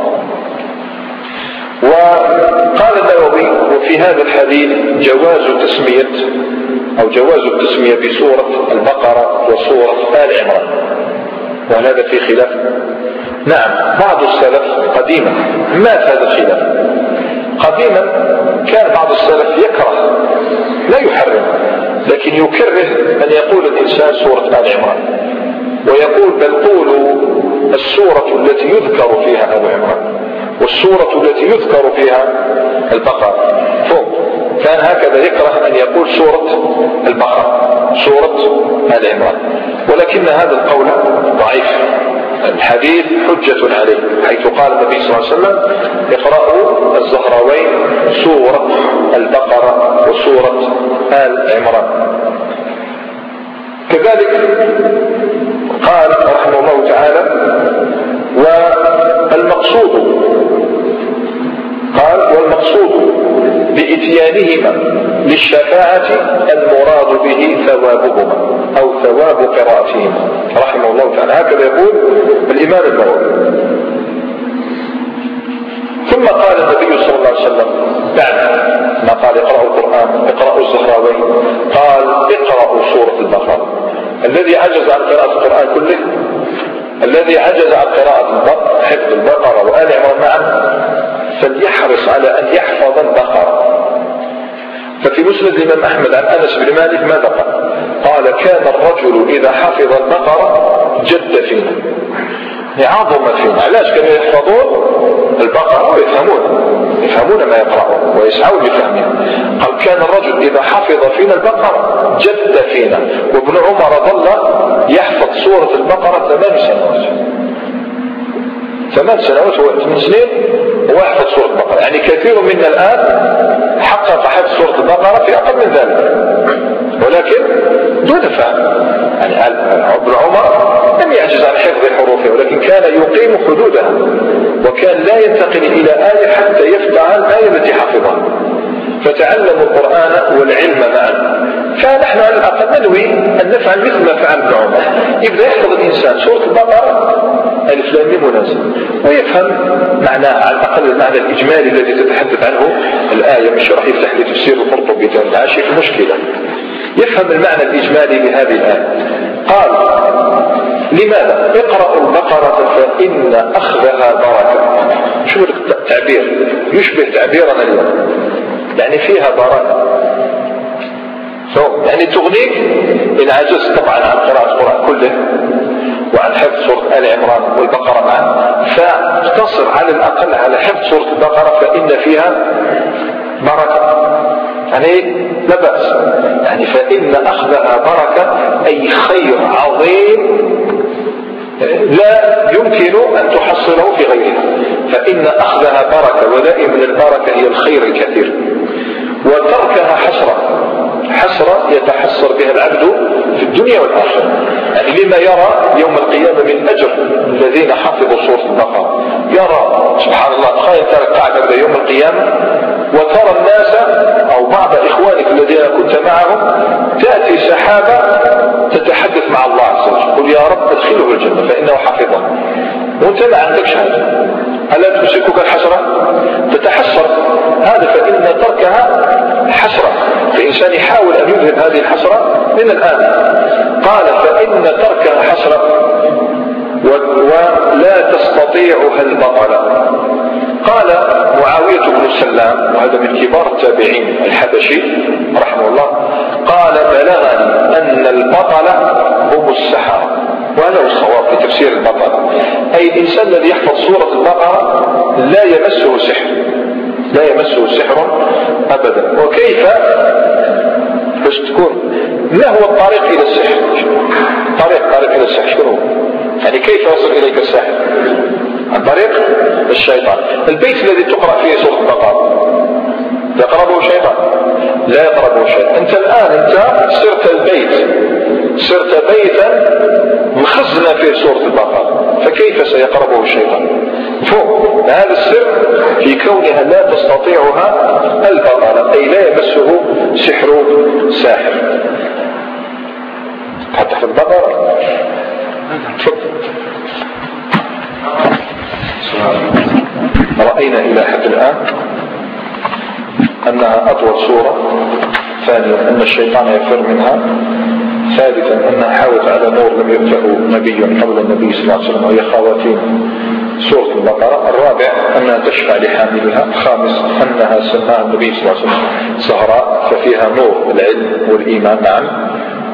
A: وقال النووي وفي هذا الحديث جواز تسمية أو جواز التسمية بسورة البقرة وسورة آل عمران، وهل هذا في خلاف؟ نعم، بعض السلف قديما مات هذا الخلاف. قديما كان بعض السلف يكره لا يحرم، لكن يكره أن يقول الإنسان سورة آل عمران، ويقول بل قولوا السورة التي يذكر فيها آل عمران والسورة التي يذكر فيها البقرة فوق. كان هكذا يكره أن يقول سورة البقرة سورة آل عمران، ولكن هذا القول ضعيف، الحديث حجة عليه، حيث قال النبي صلى الله عليه وسلم اقرأوا الزهراوين سورة البقرة وسورة آل عمران. كذلك قال رحمه الله تعالى والمقصود قال والمقصود بإتيانهما للشفاعة المراد به ثوابهما أو ثواب قراءتهما رحمه الله تعالى. هكذا يقول الإمام النووي. ثم قال النبي صلى الله عليه وسلم بعد ما قال اقرأوا القرآن اقرأوا الزهراوين قال اقرأوا سورة البقرة. الذي عجز عن قراءة القرآن كله، الذي عجز عن قراءة حفظ البقرة وآل عمران معا، فليحرص على أن يحفظ البقرة. ففي مسند الإمام أحمد عن أنس بن مالك ماذا قال؟ قال كان الرجل إذا حفظ البقرة جد فينا، عظم فينا. علاش كانوا يحفظون البقرة ويفهمون يفهمون ما يقرأون ويسعون لفهمها. قال كان الرجل إذا حفظ فينا البقرة جد فينا. وابن عمر ظل يحفظ سورة البقرة ثمان سنوات ثمان سنوات ثمان سنين ويحفظ سورة البقرة. يعني كثير منا الآن حقق حفظ سورة البقرة في أقل من ذلك، ولكن دون فهم. يعني ابن عمر لم يعجز عن حفظ حروفها، ولكن كان يقيم حدودها، وكان لا ينتقل إلى آية حتى يفتح الآية التي حفظها. فتعلموا القرآن والعلم معا، فنحن على الأقل ننوي أن نفعل مثل ما فعل ابن عمر. يبدأ يحفظ الإنسان سورة البقرة ألف لام ميم مناسب ويفهم معناها على الأقل المعنى الإجمالي الذي تتحدث عنه الآية، مش راح يفتح لي تفسير القرطبي تاع شيء مشكلة، يفهم المعنى الإجمالي لهذه الآية. قال لماذا؟ اقرأوا البقرة فإن أخذها بركة. شو التعبير؟ يشبه تعبيرنا اليوم، يعني فيها بركة، يعني تغنيك إن عجزت طبعا عن قراءة القرآن كله وعن حفظ سورة آل عمران والبقرة معا، فاقتصر على الأقل على حفظ سورة البقرة فإن فيها بركة، يعني لا بأس، يعني فإن أخذها بركة أي خير عظيم لا يمكن أن تحصله في غيرها، فإن أخذها بركة، ودائما البركة هي الخير الكثير، وتركها حسرة، حسرة يتحسر بها العبد في الدنيا والآخرة، يعني لما يرى يوم القيامة من أجر الذين حفظوا سورة البقرة. يرى سبحان الله، تخيل ترى قاعدة يوم القيامة وترى الناس أو بعض إخوانك الذين كنت معهم تأتي سحابة تتحدث مع الله عز وجل، قل يا رب ادخله الجنة فإنه حفظه، وانت ما عندكش هذا، ألا تمسكك الحسرة؟ تتحسر هذا، فإن تركها حسرة، فإنسان يحاول أن يذهب هذه الحسرة من الآن. قال فإن تركها حسرة ولا تستطيعها البطلة. قال معاوية بن سلام، وهذا من كبار التابعين الحبشي رحمه الله، قال بلغني أن البطلة هم السحرة، وهذا هو الصواب في تفسير البقرة، أي الإنسان الذي يحفظ سورة البقرة لا يمسه سحر، لا يمسه سحر أبدا. وكيف باش تكون ما هو الطريق إلى السحر؟ طريق طريق إلى السحر شنو؟ يعني كيف يصل إليك السحر؟ عن طريق الشيطان. البيت الذي تقرأ فيه سورة البقرة يقربه الشيطان؟ لا يقربه الشيطان. أنت الآن أنت صرت البيت، صرت بيتا مخزنا فيه سورة البقرة، فكيف سيقربه الشيطان؟ فوق هذا السر في كونها لا تستطيعها البقرة، أي لا يمسه سحر ساحر. حتى في البقرة رأينا إلى حد الآن أنها أطول سورة، ثانيا أن الشيطان يفر منها، ثالثا أنها حاوت على نور لم يؤته نبي قبل النبي صلى الله عليه وسلم وهي خواتيم سورة البقرة، الرابع أنها تشفع لحاملها، الخامس أنها سماها النبي صلى الله عليه وسلم زهراء ففيها نور العلم والإيمان معا،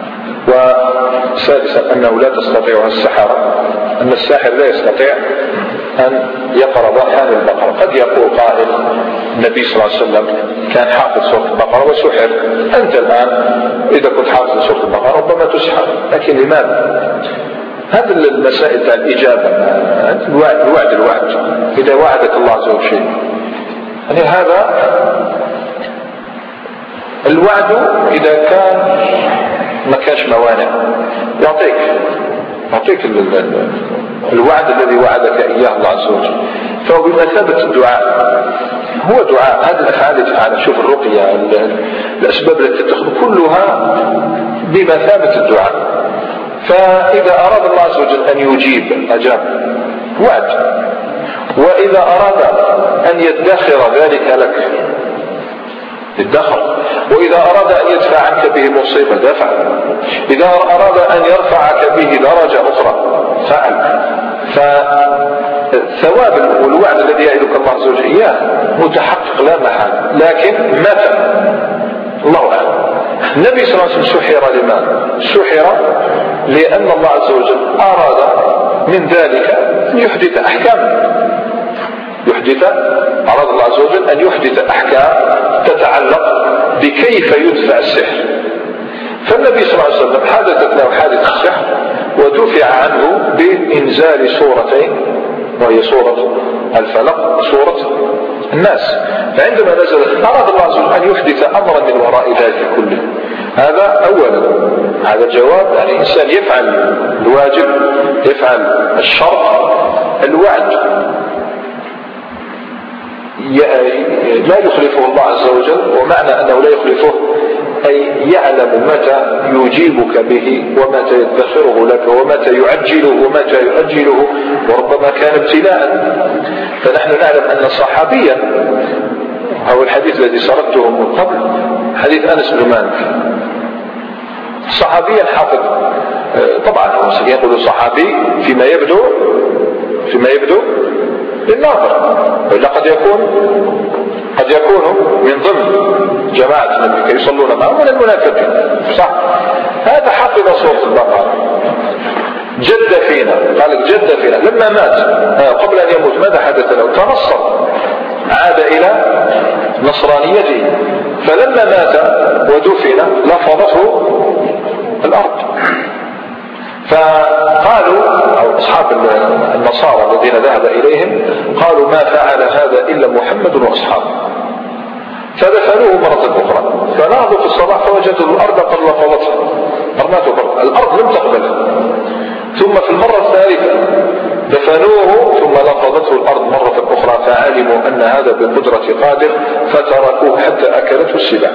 A: وسادسا أنه لا تستطيعها السحرة، أن الساحر لا يستطيع أن يقرب حامل البقرة. قد يقول قائل النبي صلى الله عليه وسلم كان حافظ سورة البقرة وسحر، أنت الآن إذا كنت حافظ سورة البقرة ربما تسحر، لكن لماذا؟ هذه المسائل تاع الإجابة، الوعد الوعد الوعد إذا وعدك الله عز وجل شيء، يعني هذا الوعد إذا كان ما كانش موانع يعطيك يعطيك الوعد الذي وعدك إياه الله عز وجل، فهو بمثابة الدعاء، هو دعاء. هذه الأفعال اللي تفعلها، شوف الرقية، الأسباب التي تتخذ كلها بمثابة الدعاء، فإذا أراد الله عز وجل أن يجيب أجاب وعد، وإذا أراد أن يدخر ذلك لك ادخر، وإذا أراد أن يدفع عنك به مصيبة دفع، إذا أراد أن يرفعك به درجة أخرى فعل. فالثواب والوعد الذي يعدك الله عز وجل إياه متحقق لا محال، لكن متى؟ الله أعلم. النبي صلى الله عليه وسلم سحر لماذا؟ سحر لأن الله عز وجل أراد من ذلك أن يحدث أحكام، يحدث أراد الله عز وجل أن يحدث أحكام تتعلق بكيف يدفع السحر. فالنبي صلى الله عليه وسلم حدثت له حادث السحر ودفع عنه بإنزال سورتين، وهي سورة الفلق وسورة الناس. فعندما نزلت أراد الله عز وجل أن يحدث أمرا من وراء ذلك كله. هذا أولا، هذا الجواب، يعني إنسان يفعل الواجب، يفعل الشرط، الوعد لا يخلفه الله عز وجل، ومعنى أنه لا يخلفه أي يعلم متى يجيبك به ومتى يدخره لك ومتى يعجله ومتى يؤجله، وربما كان ابتلاء. فنحن نعلم أن صحابيا، أو الحديث الذي سردته من قبل حديث أنس بن مالك، صحابيا حافظ، طبعا المسلمين يقولوا صحابي فيما يبدو فيما يبدو للناظر، وإلا قد يكون قد يكون من ضمن جماعة النبي يصلون معه من المنافقين، صح؟ هذا حفظ سورة البقرة، جد فينا، قال جد فينا لما مات قبل أن يموت ماذا حدث له؟ تنصر، عاد إلى نصرانيته، فلما مات ودفن لفظته الأرض. فقالوا أو أصحاب النصارى الذين ذهب إليهم قالوا ما فعل هذا إلا محمد وأصحابه، فدفنوه مرة أخرى، فنهضوا في الصباح فوجدوا الأرض قد لفظتها، مرماته الأرض لم تقبلها. ثم في المرة الثالثة دفنوه ثم لفظته الأرض مرة أخرى، فعلموا أن هذا بقدرة قادر فتركوه حتى أكلته السباع.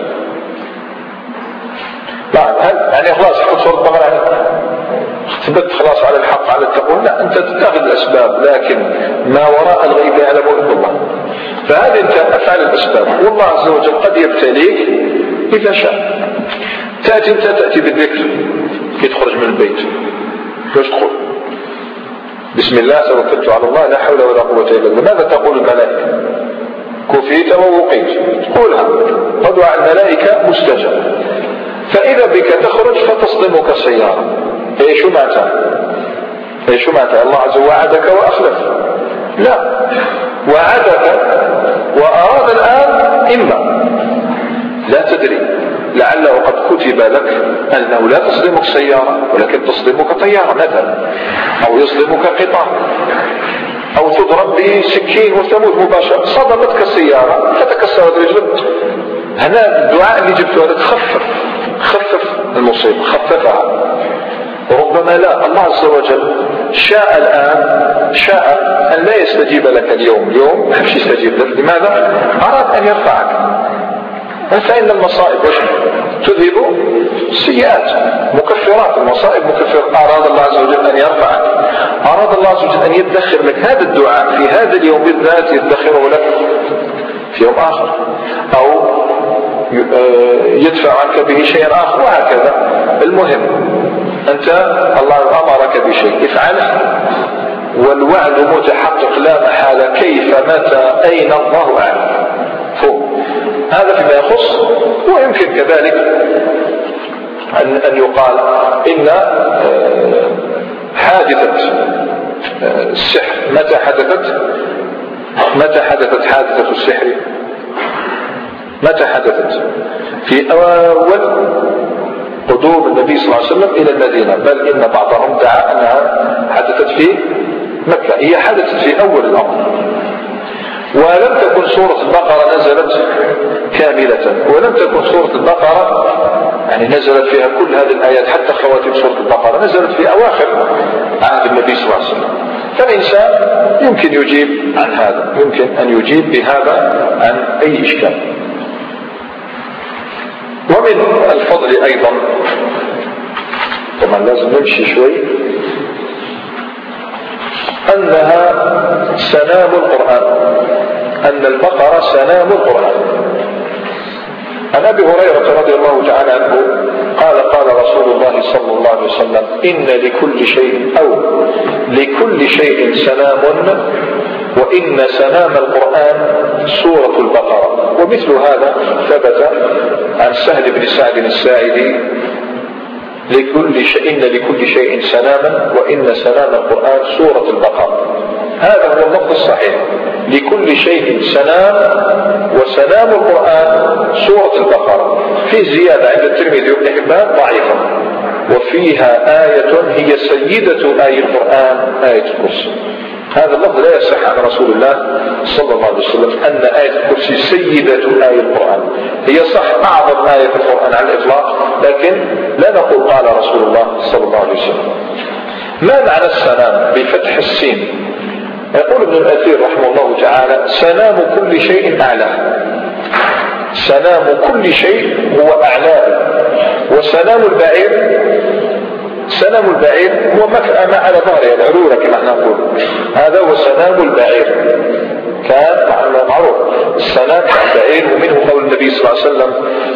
A: يعني خلاص حفظ سورة البقرة يعني ثبت خلاص على الحق على التقوى؟ لا، أنت تتخذ الأسباب، لكن ما وراء الغيب يعلمه إلا الله. فهذه أنت أفعل الأسباب، والله عز وجل قد يبتليك إذا شاء. تأتي أنت تأتي بالذكر كي تخرج من البيت، كيف تقول؟ بسم الله توكلت على الله لا حول ولا قوة إلا بالله. ماذا تقول الملائكة؟ كفيت ووقيت، تقولها فدعاء الملائكة مستجاب. فإذا بك تخرج فتصدمك سيارة، ايش معناتها؟ ايش معناتها؟ الله عز وجل وعدك وأخلف؟ لا، وعدك وأراد الآن، إما لا تدري لعله قد كتب لك أنه لا تصدمك سيارة ولكن تصدمك طيارة مثلا، أو يصدمك قطار، أو تضرب بسكين وتموت مباشرة. صدمتك السيارة فتكسرت رجلك، هنا الدعاء اللي جبته هذا تخفف خفف المصيبة، خففها. وربما لا، الله عز وجل شاء الآن شاء أن لا يستجيب لك اليوم، اليوم ما يستجيب لك. لماذا؟ أراد أن يرفعك. فإن المصائب تذهب السيئات، مكفرات، المصائب مكفرات. أراد الله عز وجل أن يرفعك، أراد الله عز وجل أن يدخر لك هذا الدعاء في هذا اليوم بالذات، يدخره لك في يوم آخر، أو يدفع عنك به شيئا آخر، وهكذا. المهم أنت الله أمرك بشيء افعله، والوعد متحقق لا محالة، كيف متى أين الله أعلم. هذا فيما يخص. ويمكن كذلك أن, أن يقال إن حادثة السحر متى حدثت متى حدثت حادثة السحر متى حدثت؟ في أول قدوم النبي صلى الله عليه وسلم إلى المدينة، بل إن بعضهم دعا أنها حدثت في مكة. هي حدثت في أول الأمر، ولم تكن سورة البقرة نزلت كاملة، ولم تكن سورة البقرة يعني نزلت فيها كل هذه الآيات، حتى خواتيم سورة البقرة نزلت في أواخر عهد النبي صلى الله عليه وسلم. فالإنسان يمكن يجيب عن هذا، يمكن أن يجيب بهذا عن أي إشكال. ومن الفضل أيضا، طبعا لازم نمشي شوي، أنها سنام القرآن، أن البقرة سنام القرآن. عن أبي هريرة رضي الله تعالى عنه قال قال رسول الله صلى الله عليه وسلم إن لكل شيء أو لكل شيء سنام، وإن سنام القرآن سورة البقرة. ومثل هذا ثبت عن سهل بن سعد الساعدي لكل شيء إن لكل شيء سناما، وإن سنام القرآن سورة البقرة. هذا هو اللفظ الصحيح، لكل شيء سنام، وسنام القرآن سورة البقرة. في زيادة عند الترمذي وابن حبان ضعيفة، وفيها آية هي سيدة آي القرآن، آية الكرسي. هذا اللفظ لا يصح عن رسول الله صلى الله عليه وسلم أن آية الكرسي سيدة آي القرآن. هي صح أعظم آية في القرآن على الإطلاق، لكن لا نقول قال رسول الله صلى الله عليه وسلم. ما معنى السنام بفتح السين؟ يقول ابن الأثير رحمه الله تعالى سنام كل شيء أعلى. سنام كل شيء هو أعلاه، وسنام البعير سنام البعير هو ما على ظهره العرورة كما نقول، هذا هو سنام البعير، كان معروف السنام البعير. ومنه قول النبي صلى الله عليه وسلم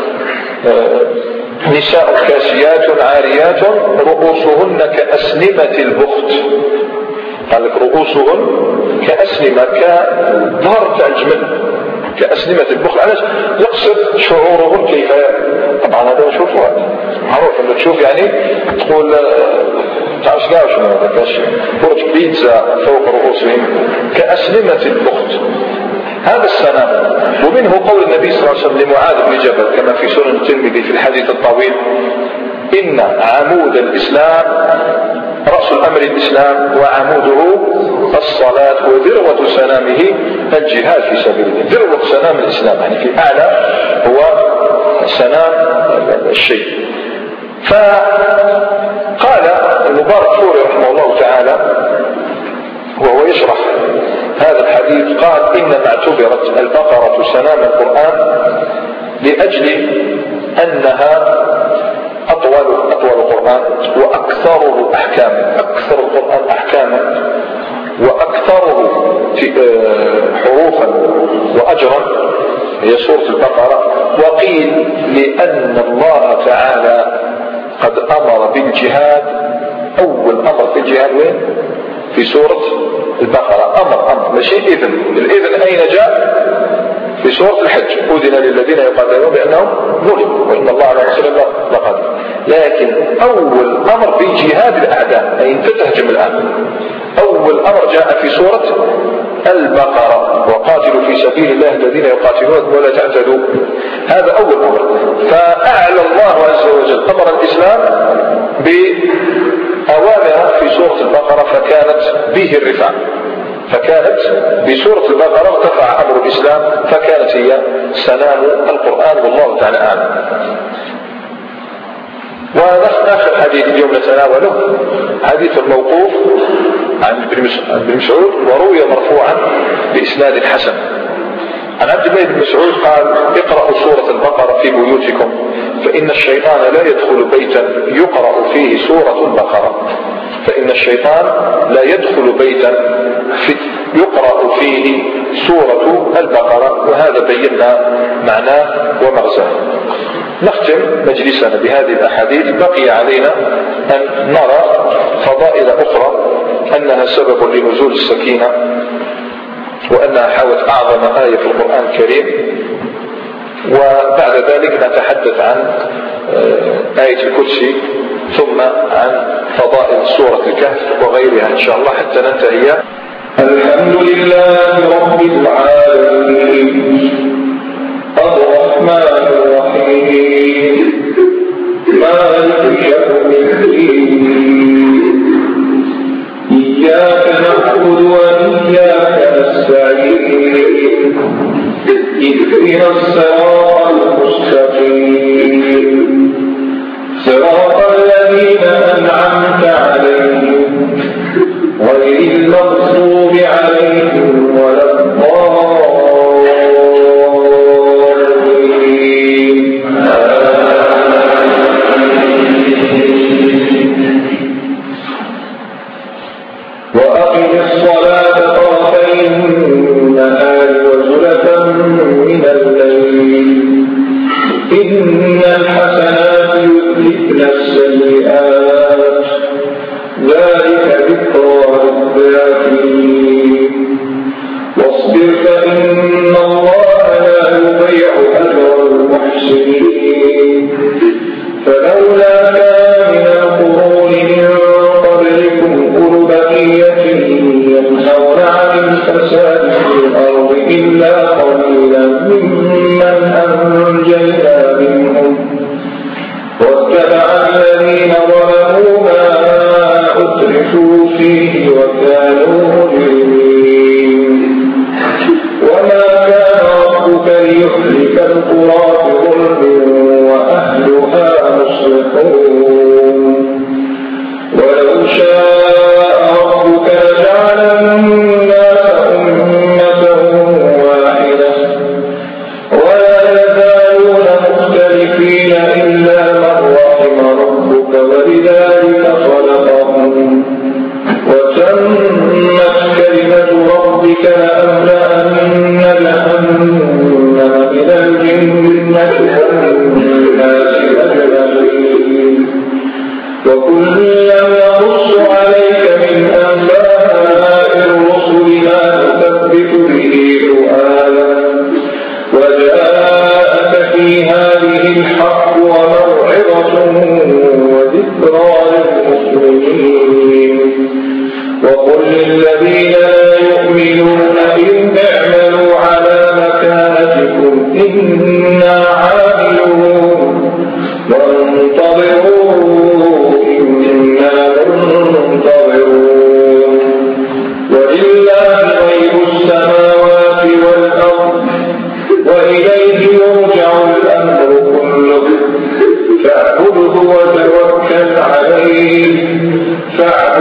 A: نساء كاسيات عاريات رؤوسهن كأسنمة البخت، قال لك رؤوسهن كأسنمة كظهر تاع الجمل كأسنمة البخت، علاش يقصد شعورهن كيف. طبعا هذا نشوفه معروف انك تشوف يعني تقول تعرفش كاع شنو هذا، كاش برج بيتزا فوق رؤوسهم كأسنمة البخت، هذا السنام. ومنه قول النبي صلى الله عليه وسلم لمعاذ بن جبل كما في سنن الترمذي في الحديث الطويل: إن عمود الإسلام رأس الأمر الإسلام وعموده الصلاة وذروة سنامه الجهاد في سبيل الله. ذروة سنام الإسلام يعني في أعلى هو سنام الشيء. فقال المبارك فوري رحمه الله تعالى وهو يشرح هذا الحديث، قال: إنما اعتبرت البقرة سنام القرآن لأجل أنها أطول أطول القرآن وأكثره أحكاما، أكثر القرآن أحكاما وأكثره حروفا وأجرا هي سورة البقرة. وقيل لأن الله تعالى قد أمر بالجهاد، أول أمر في الجهاد وين؟ في سورة البقرة. أمر أمر ماشي إذن. الإذن أين جاء؟ في سورة الحج: أذن للذين يقاتلون بأنهم ظلموا وإن الله على نصرهم لقادر. لكن أول أمر في جهاد الأعداء أي تتهجم الآن، أول أمر جاء في سورة البقرة: وقاتلوا في سبيل الله الذين يقاتلون ولا تعتدوا. هذا أول أمر. فأعلى الله عز وجل أمر الإسلام بأوامر في سورة البقرة فكانت به الرفع، فكانت بسورة البقرة ارتفع أمر الإسلام فكانت هي سنام القرآن، والله تعالى أعلم. وآخر حديث اليوم نتناوله حديث الموقوف عن ابن مسعود وروي مرفوعا بإسناد حسن عن عبد الله بن مسعود قال: اقرأوا سورة البقرة في بيوتكم فإن الشيطان لا يدخل بيتا يقرأ فيه سورة البقرة، فإن الشيطان لا يدخل بيتا في يقرأ فيه سورة البقرة. وهذا بينا معناه ومغزاه. نختم مجلسنا بهذه الأحاديث. بقي علينا أن نرى فضائل أخرى أنها سبب لنزول السكينة، وأنها حوت أعظم آية في القرآن الكريم. وبعد ذلك نتحدث عن آية الكرسي، ثم عن فضائل سورة الكهف وغيرها إن شاء الله حتى ننتهي.
B: الحمد لله رب العالمين الرحمن الرحيم مالك يوم الدين إياك نعبد وإياك نستعين اهدنا الصراط المستقيم صراط الذين أنعمت عليهم غير المغضوب عليهم ولا الضالين. وأقم الصلاة طرفي النهار وزلفا من الليل إن الحسنات يذهبن السيئات ذلك ذكرى للذاكرين واصبر فإن الله لا يضيع أجر المحسنين فلولا كان من القرون من قبلكم أولو بقية ينهون عن الفساد في الأرض إلا قليلا ممن أنجينا منهم واتبع الذين ظلموا ما أترفوا فيه وكانوا مجرمين وما كان ربك ليهلك القرى بظلم وأهلها مصلحون ولو شاء ربك لجعل الناس أمة واحدة ولا يزال الذين لا يؤمنون إن اعملوا على مكانتكم إنا عاملون وانتظروا إنا منتظرون ولله غيب السماوات والأرض وإليه يرجع الأمر كله فاعبده وتوكل عليه